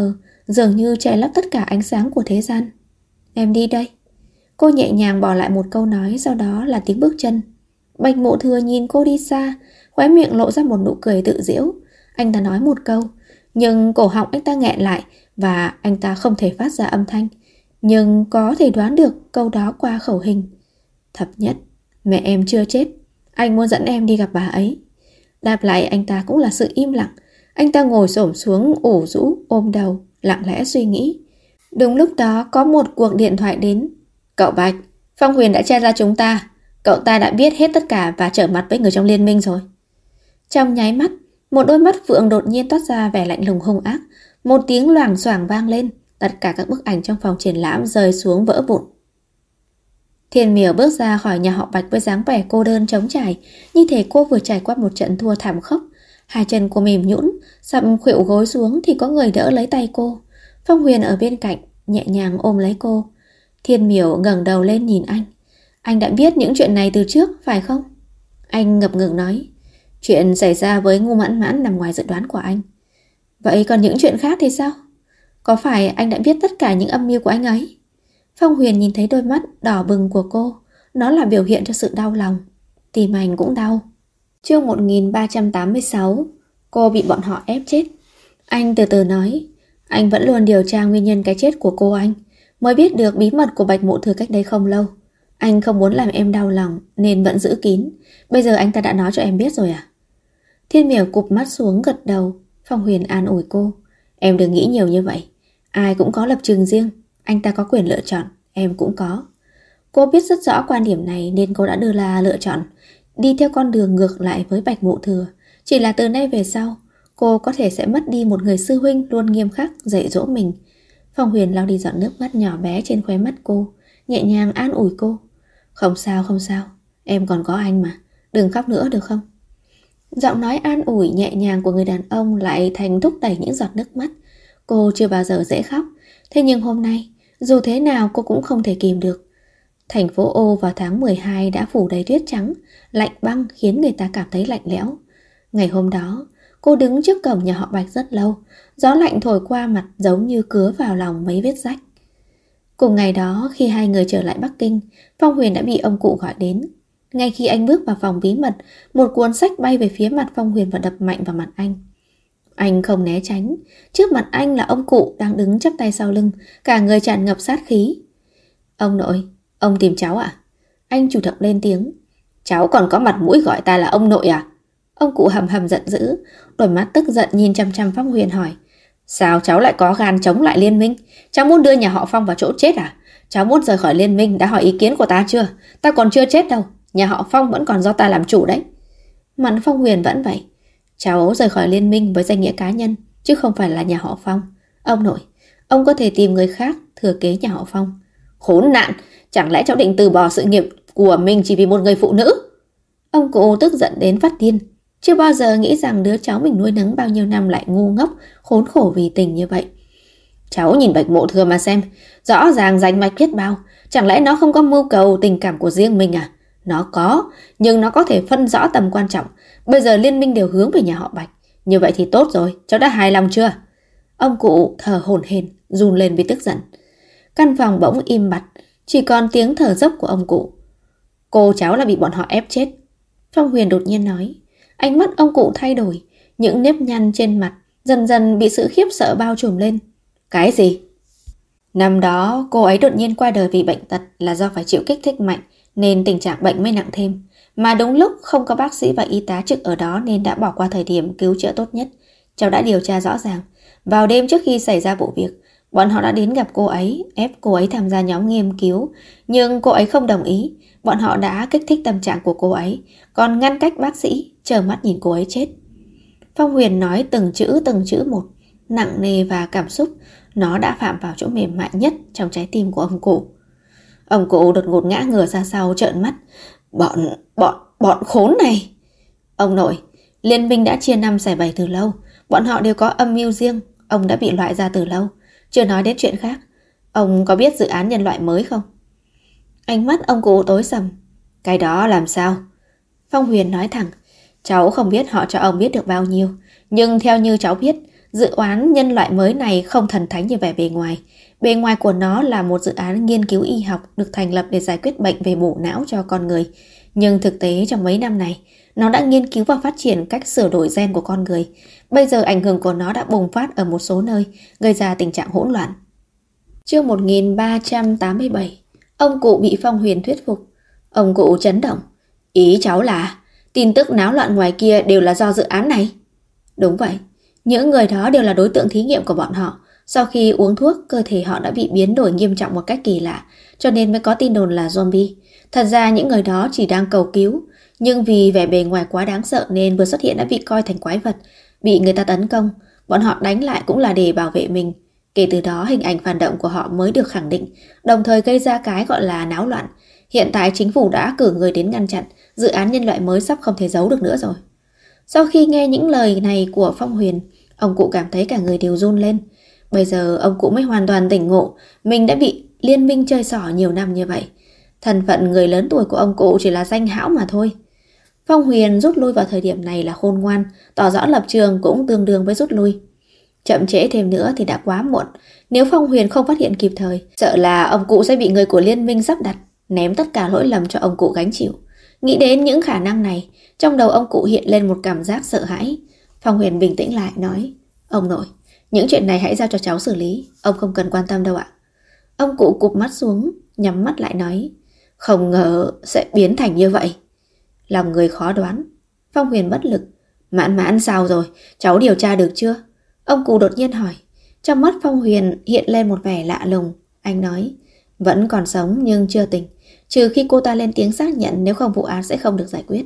dường như che lấp tất cả ánh sáng của thế gian. Em đi đây. Cô nhẹ nhàng bỏ lại một câu nói, sau đó là tiếng bước chân. Bạch Mộ Thừa nhìn cô đi xa, khóe miệng lộ ra một nụ cười tự giễu. Anh ta nói một câu, nhưng cổ họng anh ta nghẹn lại và anh ta không thể phát ra âm thanh. Nhưng có thể đoán được câu đó qua khẩu hình. Thập Nhất, mẹ em chưa chết. Anh muốn dẫn em đi gặp bà ấy. Đáp lại anh ta cũng là sự im lặng. Anh ta ngồi xổm xuống ủ rũ ôm đầu, lặng lẽ suy nghĩ. Đúng lúc đó có một cuộc điện thoại đến. Cậu Bạch, Phong Huyền đã tra ra chúng ta. Cậu ta đã biết hết tất cả và trở mặt với người trong liên minh rồi. Trong nháy mắt, một đôi mắt phượng đột nhiên toát ra vẻ lạnh lùng hung ác. Một tiếng loảng xoảng vang lên. Tất cả các bức ảnh trong phòng triển lãm rơi xuống vỡ vụn. Thiên Miểu bước ra khỏi nhà họ Bạch với dáng vẻ cô đơn trống trải, như thể cô vừa trải qua một trận thua thảm khốc. Hai chân cô mềm nhũn, sắp khuỵu gối xuống thì có người đỡ lấy tay cô. Phong Huyền ở bên cạnh, nhẹ nhàng ôm lấy cô. Thiên Miểu ngẩng đầu lên nhìn anh. Anh đã biết những chuyện này từ trước, phải không? Anh ngập ngừng nói. Chuyện xảy ra với Ngô Mãn Mãn nằm ngoài dự đoán của anh. Vậy còn những chuyện khác thì sao? Có phải anh đã biết tất cả những âm mưu của anh ấy? Phong Huyền nhìn thấy đôi mắt đỏ bừng của cô. Nó là biểu hiện cho sự đau lòng. Tim anh cũng đau. Chương 1386. Cô bị bọn họ ép chết. Anh từ từ nói. Anh vẫn luôn điều tra nguyên nhân cái chết của cô anh. Mới biết được bí mật của Bạch Mộ Thừa cách đây không lâu. Anh không muốn làm em đau lòng nên vẫn giữ kín. Bây giờ anh ta đã nói cho em biết rồi à? Thiên Miểu cụp mắt xuống gật đầu. Phong Huyền an ủi cô. Em đừng nghĩ nhiều như vậy. Ai cũng có lập trường riêng. Anh ta có quyền lựa chọn. Em cũng có. Cô biết rất rõ quan điểm này nên cô đã đưa ra lựa chọn đi theo con đường ngược lại với Bạch Mộ Thừa. Chỉ là từ nay về sau cô có thể sẽ mất đi một người sư huynh luôn nghiêm khắc dạy dỗ mình. Phong Huyền lau đi giọt nước mắt nhỏ bé trên khóe mắt cô, nhẹ nhàng an ủi cô. Không sao, không sao. Em còn có anh mà. Đừng khóc nữa được không? Giọng nói an ủi nhẹ nhàng của người đàn ông lại thành thúc đẩy những giọt nước mắt. Cô chưa bao giờ dễ khóc. Thế nhưng hôm nay, dù thế nào cô cũng không thể kìm được. Thành phố Ô vào tháng 12 đã phủ đầy tuyết trắng, lạnh băng khiến người ta cảm thấy lạnh lẽo. Ngày hôm đó, cô đứng trước cổng nhà họ Bạch rất lâu. Gió lạnh thổi qua mặt giống như cứa vào lòng mấy vết rách. Cùng ngày đó, khi hai người trở lại Bắc Kinh, Phong Huyền đã bị ông cụ gọi đến. Ngay khi anh bước vào phòng bí mật, một cuốn sách bay về phía mặt Phong Huyền và đập mạnh vào mặt anh. Anh không né tránh. Trước mặt anh là ông cụ đang đứng chắp tay sau lưng, cả người tràn ngập sát khí. Ông nội, ông tìm cháu à? Anh chủ động lên tiếng. Cháu còn có mặt mũi gọi ta là ông nội à? Ông cụ hầm hầm giận dữ, đôi mắt tức giận nhìn chăm chăm Phong Huyền hỏi. Sao cháu lại có gan chống lại liên minh? Cháu muốn đưa nhà họ Phong vào chỗ chết à? Cháu muốn rời khỏi liên minh đã hỏi ý kiến của ta chưa? Ta còn chưa chết đâu. Nhà họ Phong vẫn còn do ta làm chủ đấy. Mặt Phong Huyền vẫn vậy. Cháu rời khỏi liên minh với danh nghĩa cá nhân, chứ không phải là nhà họ Phong. Ông nội, ông có thể tìm người khác thừa kế nhà họ Phong. Khốn nạn, chẳng lẽ cháu định từ bỏ sự nghiệp của mình chỉ vì một người phụ nữ? Ông cụ tức giận đến phát điên. Chưa bao giờ nghĩ rằng đứa cháu mình nuôi nấng bao nhiêu năm lại ngu ngốc, khốn khổ vì tình như vậy. Cháu nhìn Bạch Mộ Thừa mà xem, rõ ràng rành mạch biết bao. Chẳng lẽ nó không có mưu cầu tình cảm của riêng mình à? Nó có, nhưng nó có thể phân rõ tầm quan trọng. Bây giờ liên minh đều hướng về nhà họ Bạch. Như vậy thì tốt rồi, cháu đã hài lòng chưa? Ông cụ thở hổn hển, run lên vì tức giận. Căn phòng bỗng im bặt, chỉ còn tiếng thở dốc của ông cụ. Cô cháu là bị bọn họ ép chết. Phong Huyền đột nhiên nói. Ánh mắt ông cụ thay đổi, những nếp nhăn trên mặt dần dần bị sự khiếp sợ bao trùm lên. Cái gì? Năm đó cô ấy đột nhiên qua đời vì bệnh tật là do phải chịu kích thích mạnh nên tình trạng bệnh mới nặng thêm. Mà đúng lúc không có bác sĩ và y tá trực ở đó nên đã bỏ qua thời điểm cứu chữa tốt nhất. Cháu đã điều tra rõ ràng. Vào đêm trước khi xảy ra vụ việc, bọn họ đã đến gặp cô ấy, ép cô ấy tham gia nhóm nghiên cứu. Nhưng cô ấy không đồng ý. Bọn họ đã kích thích tâm trạng của cô ấy, còn ngăn cách bác sĩ, trơ mắt nhìn cô ấy chết. Phong Huyền nói từng chữ một, nặng nề và cảm xúc. Nó đã phạm vào chỗ mềm mại nhất trong trái tim của ông cụ. Ông cụ đột ngột ngã ngửa ra sau trợn mắt. Bọn khốn này. Ông nội, liên minh đã chia năm xẻ bảy từ lâu. Bọn họ đều có âm mưu riêng. Ông đã bị loại ra từ lâu. Chưa nói đến chuyện khác. Ông có biết dự án nhân loại mới không? Ánh mắt ông cụ tối sầm. Cái đó làm sao? Phong Huyền nói thẳng. Cháu không biết họ cho ông biết được bao nhiêu. Nhưng theo như cháu biết, Dự án nhân loại mới này không thần thánh như vẻ bề ngoài. Bề ngoài của nó là một dự án nghiên cứu y học được thành lập để giải quyết bệnh về bộ não cho con người. Nhưng thực tế trong mấy năm này, nó đã nghiên cứu và phát triển cách sửa đổi gen của con người. Bây giờ ảnh hưởng của nó đã bùng phát ở một số nơi, gây ra tình trạng hỗn loạn. Chương 1387. Ông cụ bị Phong Huyền thuyết phục. Ông cụ chấn động. Ý cháu là tin tức náo loạn ngoài kia đều là do dự án này? Đúng vậy. Những người đó đều là đối tượng thí nghiệm của bọn họ. Sau khi uống thuốc, cơ thể họ đã bị biến đổi nghiêm trọng một cách kỳ lạ, cho nên mới có tin đồn là zombie. Thật ra những người đó chỉ đang cầu cứu, nhưng vì vẻ bề ngoài quá đáng sợ nên vừa xuất hiện đã bị coi thành quái vật, bị người ta tấn công. Bọn họ đánh lại cũng là để bảo vệ mình. Kể từ đó hình ảnh phản động của họ mới được khẳng định, đồng thời gây ra cái gọi là náo loạn. Hiện tại chính phủ đã cử người đến ngăn chặn, dự án nhân loại mới sắp không thể giấu được nữa rồi. Sau khi nghe những lời này của Phong Huyền, ông cụ cảm thấy cả người đều run lên. Bây giờ ông cụ mới hoàn toàn tỉnh ngộ, mình đã bị liên minh chơi xỏ nhiều năm như vậy. Thân phận người lớn tuổi của ông cụ chỉ là danh hão mà thôi. Phong Huyền rút lui vào thời điểm này là khôn ngoan, tỏ rõ lập trường cũng tương đương với rút lui. Chậm trễ thêm nữa thì đã quá muộn. Nếu Phong Huyền không phát hiện kịp thời, sợ là ông cụ sẽ bị người của liên minh sắp đặt, ném tất cả lỗi lầm cho ông cụ gánh chịu. Nghĩ đến những khả năng này, trong đầu ông cụ hiện lên một cảm giác sợ hãi. Phong Huyền bình tĩnh lại nói, ông nội, những chuyện này hãy giao cho cháu xử lý, ông không cần quan tâm đâu ạ. Ông cụ cụp mắt xuống, nhắm mắt lại nói, không ngờ sẽ biến thành như vậy. Lòng người khó đoán. Phong Huyền bất lực. Mãn Mãn sao rồi, cháu điều tra được chưa? Ông cụ đột nhiên hỏi. Trong mắt Phong Huyền hiện lên một vẻ lạ lùng. Anh nói, vẫn còn sống nhưng chưa tỉnh, trừ khi cô ta lên tiếng xác nhận, nếu không vụ án sẽ không được giải quyết.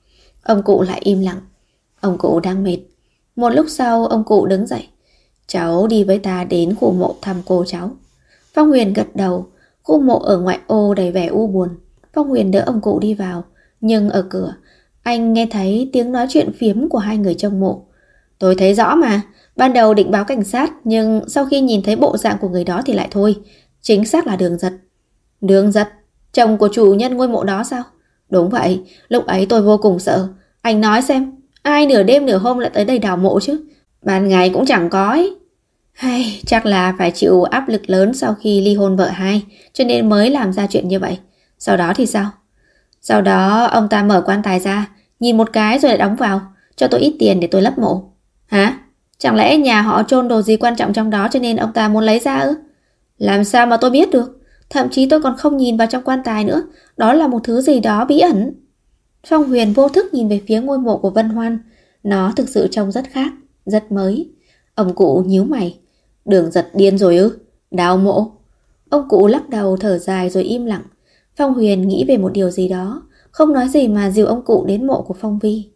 Ông cụ lại im lặng. Ông cụ đang mệt. Một lúc sau ông cụ đứng dậy. Cháu đi với ta đến khu mộ thăm cô cháu. Phong Huyền gật đầu. Khu mộ ở ngoại ô đầy vẻ u buồn. Phong Huyền đỡ ông cụ đi vào. Nhưng ở cửa, anh nghe thấy tiếng nói chuyện phiếm của hai người trong mộ. Tôi thấy rõ mà. Ban đầu định báo cảnh sát, nhưng sau khi nhìn thấy bộ dạng của người đó thì lại thôi. Chính xác là Đường Giật. Đường Giật? Chồng của chủ nhân ngôi mộ đó sao? Đúng vậy, lúc ấy tôi vô cùng sợ. Anh nói xem, ai nửa đêm nửa hôm lại tới đây đào mộ chứ? Ban ngày cũng chẳng có ấy. Hay, chắc là phải chịu áp lực lớn sau khi ly hôn vợ hai, cho nên mới làm ra chuyện như vậy. Sau đó thì sao? Sau đó ông ta mở quan tài ra, nhìn một cái rồi lại đóng vào, cho tôi ít tiền để tôi lấp mộ. Hả? Chẳng lẽ nhà họ chôn đồ gì quan trọng trong đó cho nên ông ta muốn lấy ra ư? Làm sao mà tôi biết được? Thậm chí tôi còn không nhìn vào trong quan tài nữa. Đó là một thứ gì đó bí ẩn. Phong Huyền vô thức nhìn về phía ngôi mộ của Vân Hoan. Nó thực sự trông rất khác, rất mới. Ông cụ nhíu mày. Đường Giật điên rồi ư? Đào mộ? Ông cụ lắc đầu thở dài rồi im lặng. Phong Huyền nghĩ về một điều gì đó, không nói gì mà dìu ông cụ đến mộ của Phong Vi.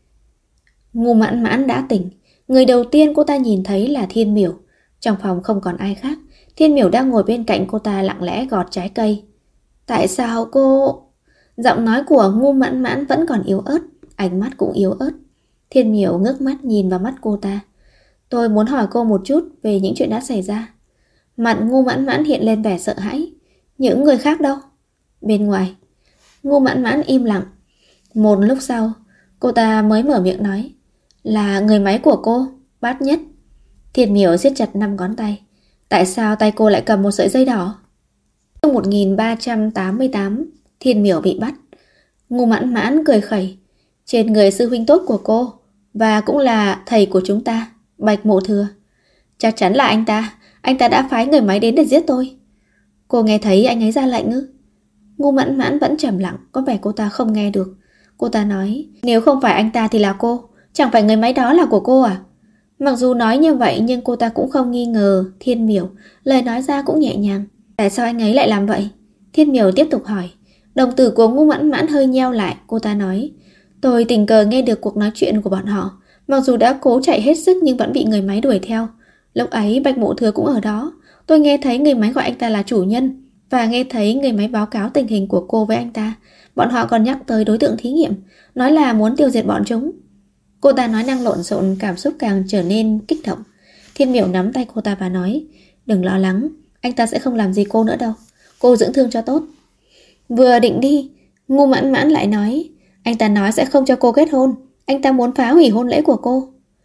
Ngô Mãn Mãn đã tỉnh. Người đầu tiên cô ta nhìn thấy là Thiên Miểu. Trong phòng không còn ai khác. Thiên Miểu đang ngồi bên cạnh cô ta lặng lẽ gọt trái cây. Tại sao cô... Giọng nói của Ngô Mãn Mãn vẫn còn yếu ớt, ánh mắt cũng yếu ớt. Thiên Miểu ngước mắt nhìn vào mắt cô ta. Tôi muốn hỏi cô một chút về những chuyện đã xảy ra. Mặt Ngô Mãn Mãn hiện lên vẻ sợ hãi. Những người khác đâu? Bên ngoài. Ngô Mãn Mãn im lặng. Một lúc sau, cô ta mới mở miệng nói. Là người máy của cô, Bát Nhất. Thiên Miểu siết chặt 5 ngón tay. Tại sao tay cô lại cầm một sợi dây đỏ? Năm 1388, Thiên Miểu bị bắt. Ngô Mãn Mãn cười khẩy. Trên người sư huynh tốt của cô, và cũng là thầy của chúng ta, Bạch Mộ Thừa. Chắc chắn là anh ta đã phái người máy đến để giết tôi. Cô nghe thấy anh ấy ra lệnh ư? Ngô Mãn Mãn vẫn trầm lặng, có vẻ cô ta không nghe được. Cô ta nói, nếu không phải anh ta thì là cô, chẳng phải người máy đó là của cô à? Mặc dù nói như vậy nhưng cô ta cũng không nghi ngờ Thiên Miểu, lời nói ra cũng nhẹ nhàng. Tại sao anh ấy lại làm vậy? Thiên Miểu tiếp tục hỏi. Đồng tử của Ngô Mãn Mãn hơi nheo lại, cô ta nói, tôi tình cờ nghe được cuộc nói chuyện của bọn họ. Mặc dù đã cố chạy hết sức nhưng vẫn bị người máy đuổi theo. Lúc ấy Bạch Mộ Thừa cũng ở đó. Tôi nghe thấy người máy gọi anh ta là chủ nhân, và nghe thấy người máy báo cáo tình hình của cô với anh ta. Bọn họ còn nhắc tới đối tượng thí nghiệm, nói là muốn tiêu diệt bọn chúng. Cô ta nói năng lộn xộn, cảm xúc càng trở nên kích động. Thiên Miểu nắm tay cô ta và nói, đừng lo lắng, anh ta sẽ không làm gì cô nữa đâu. Cô dưỡng thương cho tốt. Vừa định đi, Ngô Mãn Mãn lại nói, anh ta nói sẽ không cho cô kết hôn. Anh ta muốn phá hủy hôn lễ của cô.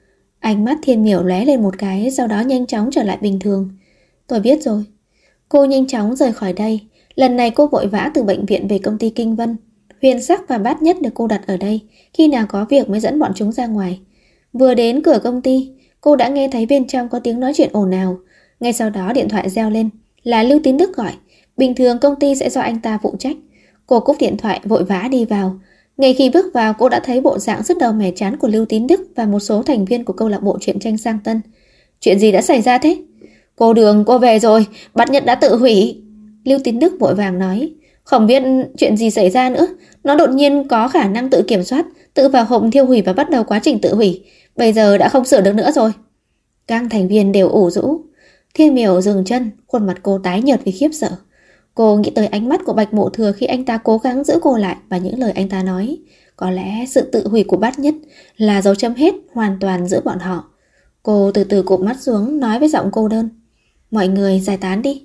Ánh mắt Thiên Miểu lóe lên một cái, sau đó nhanh chóng trở lại bình thường. Tôi biết rồi. Cô nhanh chóng rời khỏi đây. Lần này cô vội vã từ bệnh viện về công ty Kinh Vân. Huyền Sắc và Bát Nhất được cô đặt ở đây, khi nào có việc mới dẫn bọn chúng ra ngoài. Vừa đến cửa công ty, cô đã nghe thấy bên trong có tiếng nói chuyện ồn ào. Ngay sau đó điện thoại reo lên, là Lưu Tín Đức gọi. Bình thường công ty sẽ do anh ta phụ trách. Cô cúp điện thoại vội vã đi vào. Ngay khi bước vào, cô đã thấy bộ dạng sứt đầu mẻ chán của Lưu Tín Đức và một số thành viên của câu lạc bộ truyện tranh Sang Tân. Chuyện gì đã xảy ra thế? Cô Đường, cô về rồi, Bát Nhất đã tự hủy. Lưu Tín Đức vội vàng nói. Không biết chuyện gì xảy ra nữa. Nó đột nhiên có khả năng tự kiểm soát, tự vào hộp thiêu hủy và bắt đầu quá trình tự hủy. Bây giờ đã không sửa được nữa rồi. Các thành viên đều ủ rũ. Thiên Miểu dừng chân, khuôn mặt cô tái nhợt vì khiếp sợ. Cô nghĩ tới ánh mắt của Bạch Mộ Thừa khi anh ta cố gắng giữ cô lại và những lời anh ta nói. Có lẽ sự tự hủy của Bát Nhất là dấu chấm hết hoàn toàn giữa bọn họ. Cô từ từ cụp mắt xuống, nói với giọng cô đơn. Mọi người giải tán đi.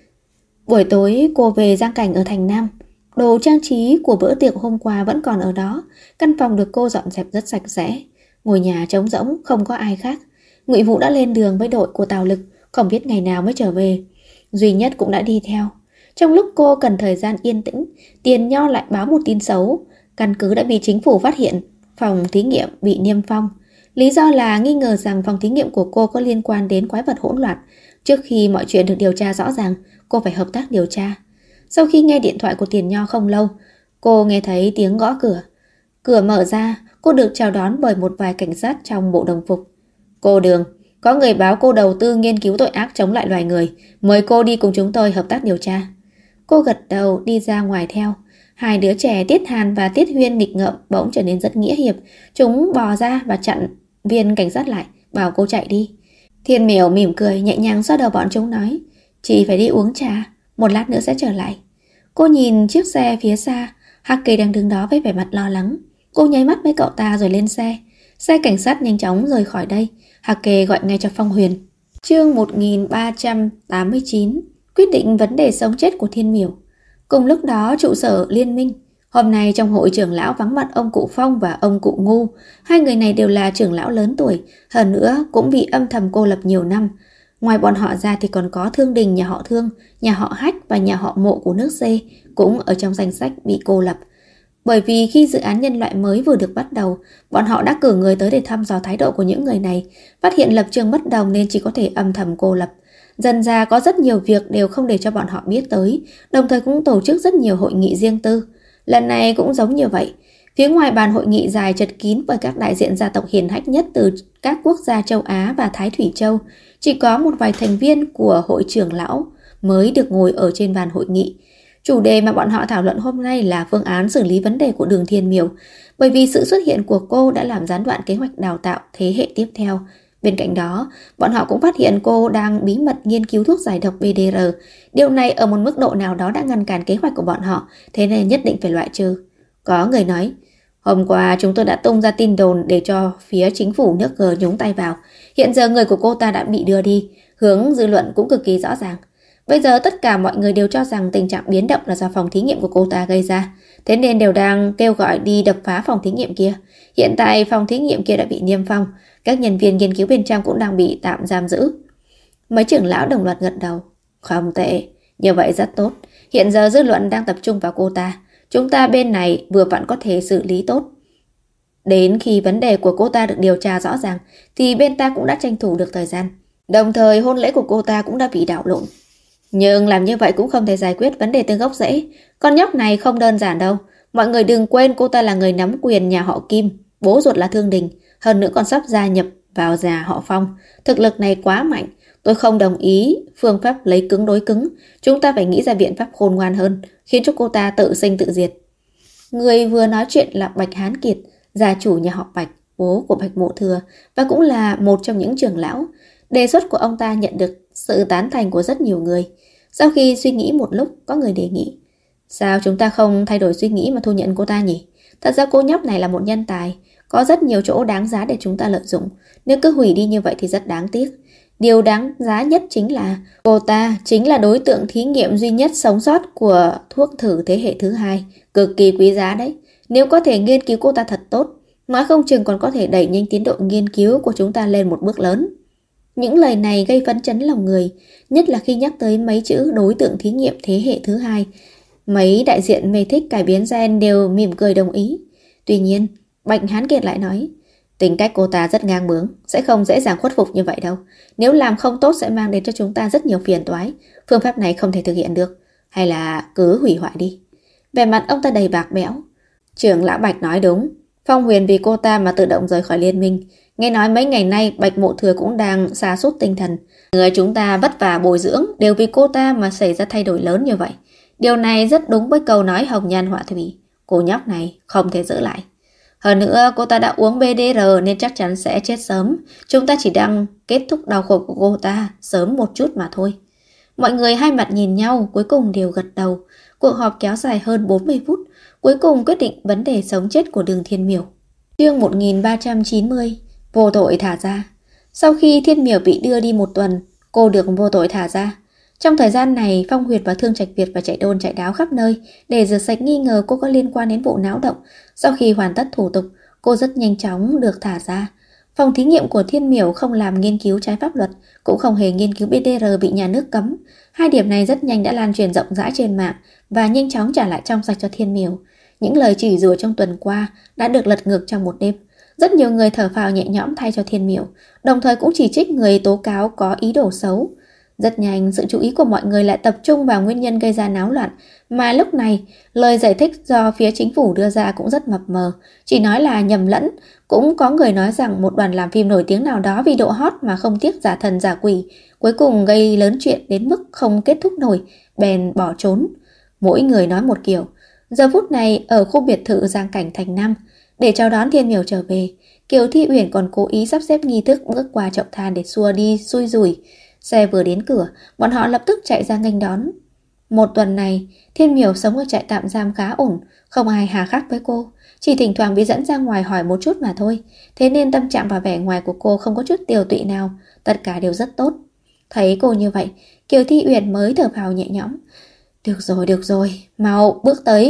Buổi tối cô về Giang Cảnh ở thành Nam. Đồ trang trí của bữa tiệc hôm qua vẫn còn ở đó. Căn phòng được cô dọn dẹp rất sạch sẽ. Ngôi nhà trống rỗng, không có ai khác. Ngụy Vũ đã lên đường với đội của Tào Lực, không biết ngày nào mới trở về. Duy Nhất cũng đã đi theo. Trong lúc cô cần thời gian yên tĩnh, Tiền Nho lại báo một tin xấu. Căn cứ đã bị chính phủ phát hiện, phòng thí nghiệm bị niêm phong. Lý do là nghi ngờ rằng phòng thí nghiệm của cô có liên quan đến quái vật hỗn loạn. Trước khi mọi chuyện được điều tra rõ ràng, cô phải hợp tác điều tra. Sau khi nghe điện thoại của Tiền Nho không lâu, cô nghe thấy tiếng gõ cửa. Cửa mở ra, cô được chào đón bởi một vài cảnh sát trong bộ đồng phục. Cô Đường, có người báo cô đầu tư nghiên cứu tội ác chống lại loài người. Mời cô đi cùng chúng tôi hợp tác điều tra. Cô gật đầu đi ra ngoài theo. Hai đứa trẻ Tiết Hàn và Tiết Huyên nghịch ngợm bỗng trở nên rất nghĩa hiệp. Chúng bò ra và chặn viên cảnh sát lại, bảo cô chạy đi. Thiên Miểu mỉm cười nhẹ nhàng xoa đầu bọn chúng nói. Chị phải đi uống trà, một lát nữa sẽ trở lại. Cô nhìn chiếc xe phía xa, Hắc Kỳ đang đứng đó với vẻ mặt lo lắng. Cô nháy mắt với cậu ta rồi lên xe. Xe cảnh sát nhanh chóng rời khỏi đây. Hắc Kỳ gọi ngay cho Phong Huyền. Chương 1389, quyết định vấn đề sống chết của Thiên Miểu. Cùng lúc đó trụ sở liên minh. Hôm nay trong hội trưởng lão vắng mặt ông cụ Phong và ông cụ Ngu. Hai người này đều là trưởng lão lớn tuổi, hơn nữa cũng bị âm thầm cô lập nhiều năm. Ngoài bọn họ ra thì còn có Thương Đình nhà họ Thương, nhà họ Hách và nhà họ Mộ của nước C cũng ở trong danh sách bị cô lập. Bởi vì khi dự án nhân loại mới vừa được bắt đầu, bọn họ đã cử người tới để thăm dò thái độ của những người này, phát hiện lập trường bất đồng nên chỉ có thể âm thầm cô lập. Dần ra có rất nhiều việc đều không để cho bọn họ biết tới, đồng thời cũng tổ chức rất nhiều hội nghị riêng tư. Lần này cũng giống như vậy. Phía ngoài bàn hội nghị dài chật kín với các đại diện gia tộc hiển hách nhất từ các quốc gia châu Á và Thái Thủy Châu. Chỉ có một vài thành viên của hội trưởng lão mới được ngồi ở trên bàn hội nghị. Chủ đề mà bọn họ thảo luận hôm nay là phương án xử lý vấn đề của Đường Thiên Miểu, bởi vì sự xuất hiện của cô đã làm gián đoạn kế hoạch đào tạo thế hệ tiếp theo. Bên cạnh đó, bọn họ cũng phát hiện cô đang bí mật nghiên cứu thuốc giải độc BDR. Điều này ở một mức độ nào đó đã ngăn cản kế hoạch của bọn họ, thế nên nhất định phải loại trừ. Có người nói, hôm qua chúng tôi đã tung ra tin đồn để cho phía chính phủ nước G nhúng tay vào. Hiện giờ người của cô ta đã bị đưa đi, hướng dư luận cũng cực kỳ rõ ràng. Bây giờ tất cả mọi người đều cho rằng tình trạng biến động là do phòng thí nghiệm của cô ta gây ra, thế nên đều đang kêu gọi đi đập phá phòng thí nghiệm kia. Hiện tại phòng thí nghiệm kia đã bị niêm phong, các nhân viên nghiên cứu bên trong cũng đang bị tạm giam giữ. Mấy trưởng lão đồng loạt gật đầu. Không tệ, như vậy rất tốt. Hiện giờ dư luận đang tập trung vào cô ta. Chúng ta bên này vừa vặn có thể xử lý tốt. Đến khi vấn đề của cô ta được điều tra rõ ràng, thì bên ta cũng đã tranh thủ được thời gian. Đồng thời hôn lễ của cô ta cũng đã bị đảo lộn. Nhưng làm như vậy cũng không thể giải quyết vấn đề từ gốc rễ. Con nhóc này không đơn giản đâu. Mọi người đừng quên cô ta là người nắm quyền nhà họ Kim, bố ruột là Thương Đình, hơn nữa còn sắp gia nhập vào nhà họ Phong. Thực lực này quá mạnh. Tôi không đồng ý phương pháp lấy cứng đối cứng. Chúng ta phải nghĩ ra biện pháp khôn ngoan hơn, khiến cho cô ta tự sinh tự diệt. Người vừa nói chuyện là Bạch Hán Kiệt, gia chủ nhà họ Bạch, bố của Bạch Mộ Thừa, và cũng là một trong những trưởng lão. Đề xuất của ông ta nhận được sự tán thành của rất nhiều người. Sau khi suy nghĩ một lúc, có người đề nghị, sao chúng ta không thay đổi suy nghĩ mà thu nhận cô ta nhỉ? Thật ra cô nhóc này là một nhân tài, có rất nhiều chỗ đáng giá để chúng ta lợi dụng. Nếu cứ hủy đi như vậy thì rất đáng tiếc. Điều đáng giá nhất chính là cô ta chính là đối tượng thí nghiệm duy nhất sống sót của thuốc thử thế hệ thứ hai, cực kỳ quý giá đấy. Nếu có thể nghiên cứu cô ta thật tốt, Nói không chừng còn có thể đẩy nhanh tiến độ nghiên cứu của chúng ta lên một bước lớn. Những lời này gây phấn chấn lòng người, nhất là khi nhắc tới mấy chữ đối tượng thí nghiệm thế hệ thứ hai. Mấy đại diện mê thích cải biến gen đều mỉm cười đồng ý. Tuy nhiên, Bạch Hán Kiệt lại nói, tính cách cô ta rất ngang bướng, sẽ không dễ dàng khuất phục như vậy đâu. Nếu làm không tốt sẽ mang đến cho chúng ta rất nhiều phiền toái. Phương pháp này không thể thực hiện được. Hay là cứ hủy hoại đi. Vẻ mặt ông ta đầy bạc bẽo. Trưởng lão Bạch nói đúng. Phong Huyền vì cô ta mà tự động rời khỏi liên minh. Nghe nói mấy ngày nay Bạch Mộ Thừa cũng đang sa sút tinh thần. Người chúng ta vất vả bồi dưỡng đều vì cô ta mà xảy ra thay đổi lớn như vậy. Điều này rất đúng với câu nói hồng nhan họa thủy. Cô nhóc này không thể giữ lại. Hơn nữa cô ta đã uống BDR nên chắc chắn sẽ chết sớm. Chúng ta chỉ đang kết thúc đau khổ của cô ta sớm một chút mà thôi. Mọi người hai mặt nhìn nhau cuối cùng đều gật đầu. Cuộc họp kéo dài hơn 40 phút. Cuối cùng quyết định vấn đề sống chết của Đường Thiên Miểu. Chương 1390. Vô tội thả ra. Sau khi Thiên Miểu bị đưa đi một tuần, cô được vô tội thả ra. Trong thời gian này, Phong Huyền và Thương Trạch Việt và chạy đôn chạy đáo khắp nơi để rửa sạch nghi ngờ cô có liên quan đến vụ náo động. Sau khi hoàn tất thủ tục, cô rất nhanh chóng được thả ra. Phòng thí nghiệm của Thiên Miểu không làm nghiên cứu trái pháp luật, cũng không hề nghiên cứu BDR bị nhà nước cấm. Hai điểm này rất nhanh đã lan truyền rộng rãi trên mạng và nhanh chóng trả lại trong sạch cho Thiên Miểu. Những lời chỉ rủa trong tuần qua đã được lật ngược trong một đêm. Rất nhiều người thở phào nhẹ nhõm thay cho Thiên Miểu, đồng thời cũng chỉ trích người tố cáo có ý đồ xấu. Rất nhanh, sự chú ý của mọi người lại tập trung vào nguyên nhân gây ra náo loạn, mà lúc này, lời giải thích do phía chính phủ đưa ra cũng rất mập mờ, chỉ nói là nhầm lẫn. Cũng có người nói rằng một đoàn làm phim nổi tiếng nào đó vì độ hot mà không tiếc giả thần giả quỷ, cuối cùng gây lớn chuyện đến mức không kết thúc nổi, bèn bỏ trốn. Mỗi người nói một kiểu. Giờ phút này, ở khu biệt thự Giang Cảnh Thành Nam, để chào đón Thiên Miểu trở về, Kiều Thi Uyển còn cố ý sắp xếp nghi thức bước qua chậu than để xua đi xui rủi. Xe vừa đến cửa, bọn họ lập tức chạy ra nghênh đón. Một tuần này, Thiên Miểu sống ở trại tạm giam khá ổn, không ai hà khắc với cô, chỉ thỉnh thoảng bị dẫn ra ngoài hỏi một chút mà thôi. Thế nên tâm trạng và vẻ ngoài của cô không có chút tiều tụy nào, tất cả đều rất tốt. Thấy cô như vậy, Kiều Thi Uyển mới thở phào nhẹ nhõm. Được rồi, mau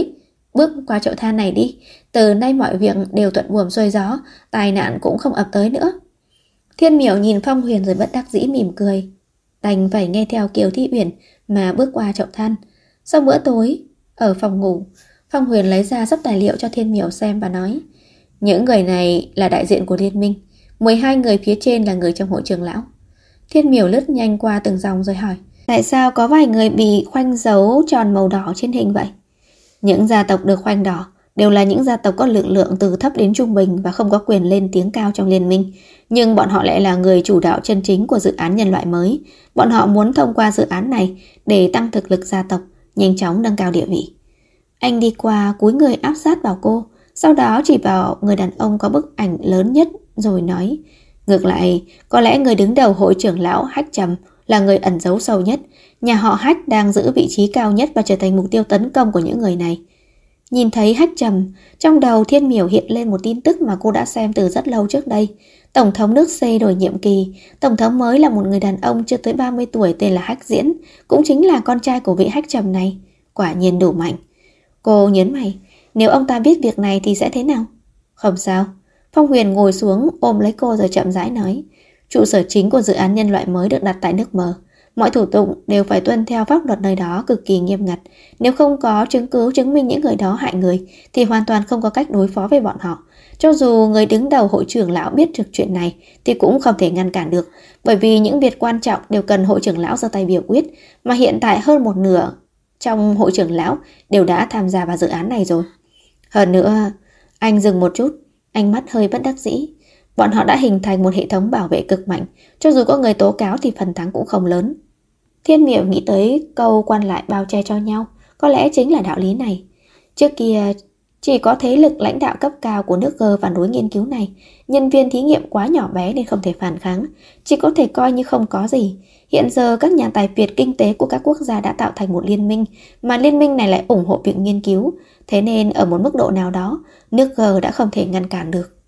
bước qua chậu than này đi. Từ nay mọi việc đều thuận buồm xuôi gió, tai nạn cũng không ập tới nữa. Thiên Miểu nhìn Phong Huyền rồi bất đắc dĩ mỉm cười, đành phải nghe theo Kiều Thi Uyển mà bước qua chậu than. Sau bữa tối, ở phòng ngủ, Phong Huyền lấy ra sắp tài liệu cho Thiên Miểu xem và nói, những người này là đại diện của liên minh, 12 người phía trên là người trong hội trưởng lão. Thiên Miểu lướt nhanh qua từng dòng rồi hỏi, tại sao có vài người bị khoanh dấu tròn màu đỏ trên hình vậy? Những gia tộc được khoanh đỏ đều là những gia tộc có lực lượng từ thấp đến trung bình và không có quyền lên tiếng cao trong liên minh. Nhưng bọn họ lại là người chủ đạo chân chính của dự án nhân loại mới. Bọn họ muốn thông qua dự án này để tăng thực lực gia tộc, nhanh chóng nâng cao địa vị. Anh đi qua cúi người áp sát vào cô, sau đó chỉ vào người đàn ông có bức ảnh lớn nhất rồi nói, ngược lại, có lẽ người đứng đầu hội trưởng lão Hách Trầm là người ẩn giấu sâu nhất. Nhà họ Hách đang giữ vị trí cao nhất và trở thành mục tiêu tấn công của những người này. Nhìn thấy Hách Trầm, trong đầu Thiên Miểu hiện lên một tin tức mà cô đã xem từ rất lâu trước đây. Tổng thống nước C đổi nhiệm kỳ, tổng thống mới là một người đàn ông chưa tới 30 tuổi tên là Hách Diễn, cũng chính là con trai của vị Hách Trầm này. Quả nhiên đủ mạnh. Cô nhớn mày, nếu ông ta biết việc này thì sẽ thế nào? Không sao. Phong Huyền ngồi xuống ôm lấy cô rồi chậm rãi nói, trụ sở chính của dự án nhân loại mới được đặt tại nước M. Mọi thủ tục đều phải tuân theo pháp luật nơi đó cực kỳ nghiêm ngặt. Nếu không có chứng cứ chứng minh những người đó hại người thì hoàn toàn không có cách đối phó với bọn họ. Cho dù người đứng đầu hội trưởng lão biết được chuyện này thì cũng không thể ngăn cản được, bởi vì những việc quan trọng đều cần hội trưởng lão giơ tay biểu quyết, mà hiện tại hơn một nửa trong hội trưởng lão đều đã tham gia vào dự án này rồi. Hơn nữa, anh dừng một chút, ánh mắt hơi bất đắc dĩ. Bọn họ đã hình thành một hệ thống bảo vệ cực mạnh, cho dù có người tố cáo thì phần thắng cũng không lớn. Thiên Miểu nghĩ tới câu quan lại bao che cho nhau, có lẽ chính là đạo lý này. Trước kia, chỉ có thế lực lãnh đạo cấp cao của nước G phản đối nghiên cứu này. Nhân viên thí nghiệm quá nhỏ bé nên không thể phản kháng, chỉ có thể coi như không có gì. Hiện giờ các nhà tài phiệt kinh tế của các quốc gia đã tạo thành một liên minh, mà liên minh này lại ủng hộ việc nghiên cứu. Thế nên ở một mức độ nào đó, nước G đã không thể ngăn cản được.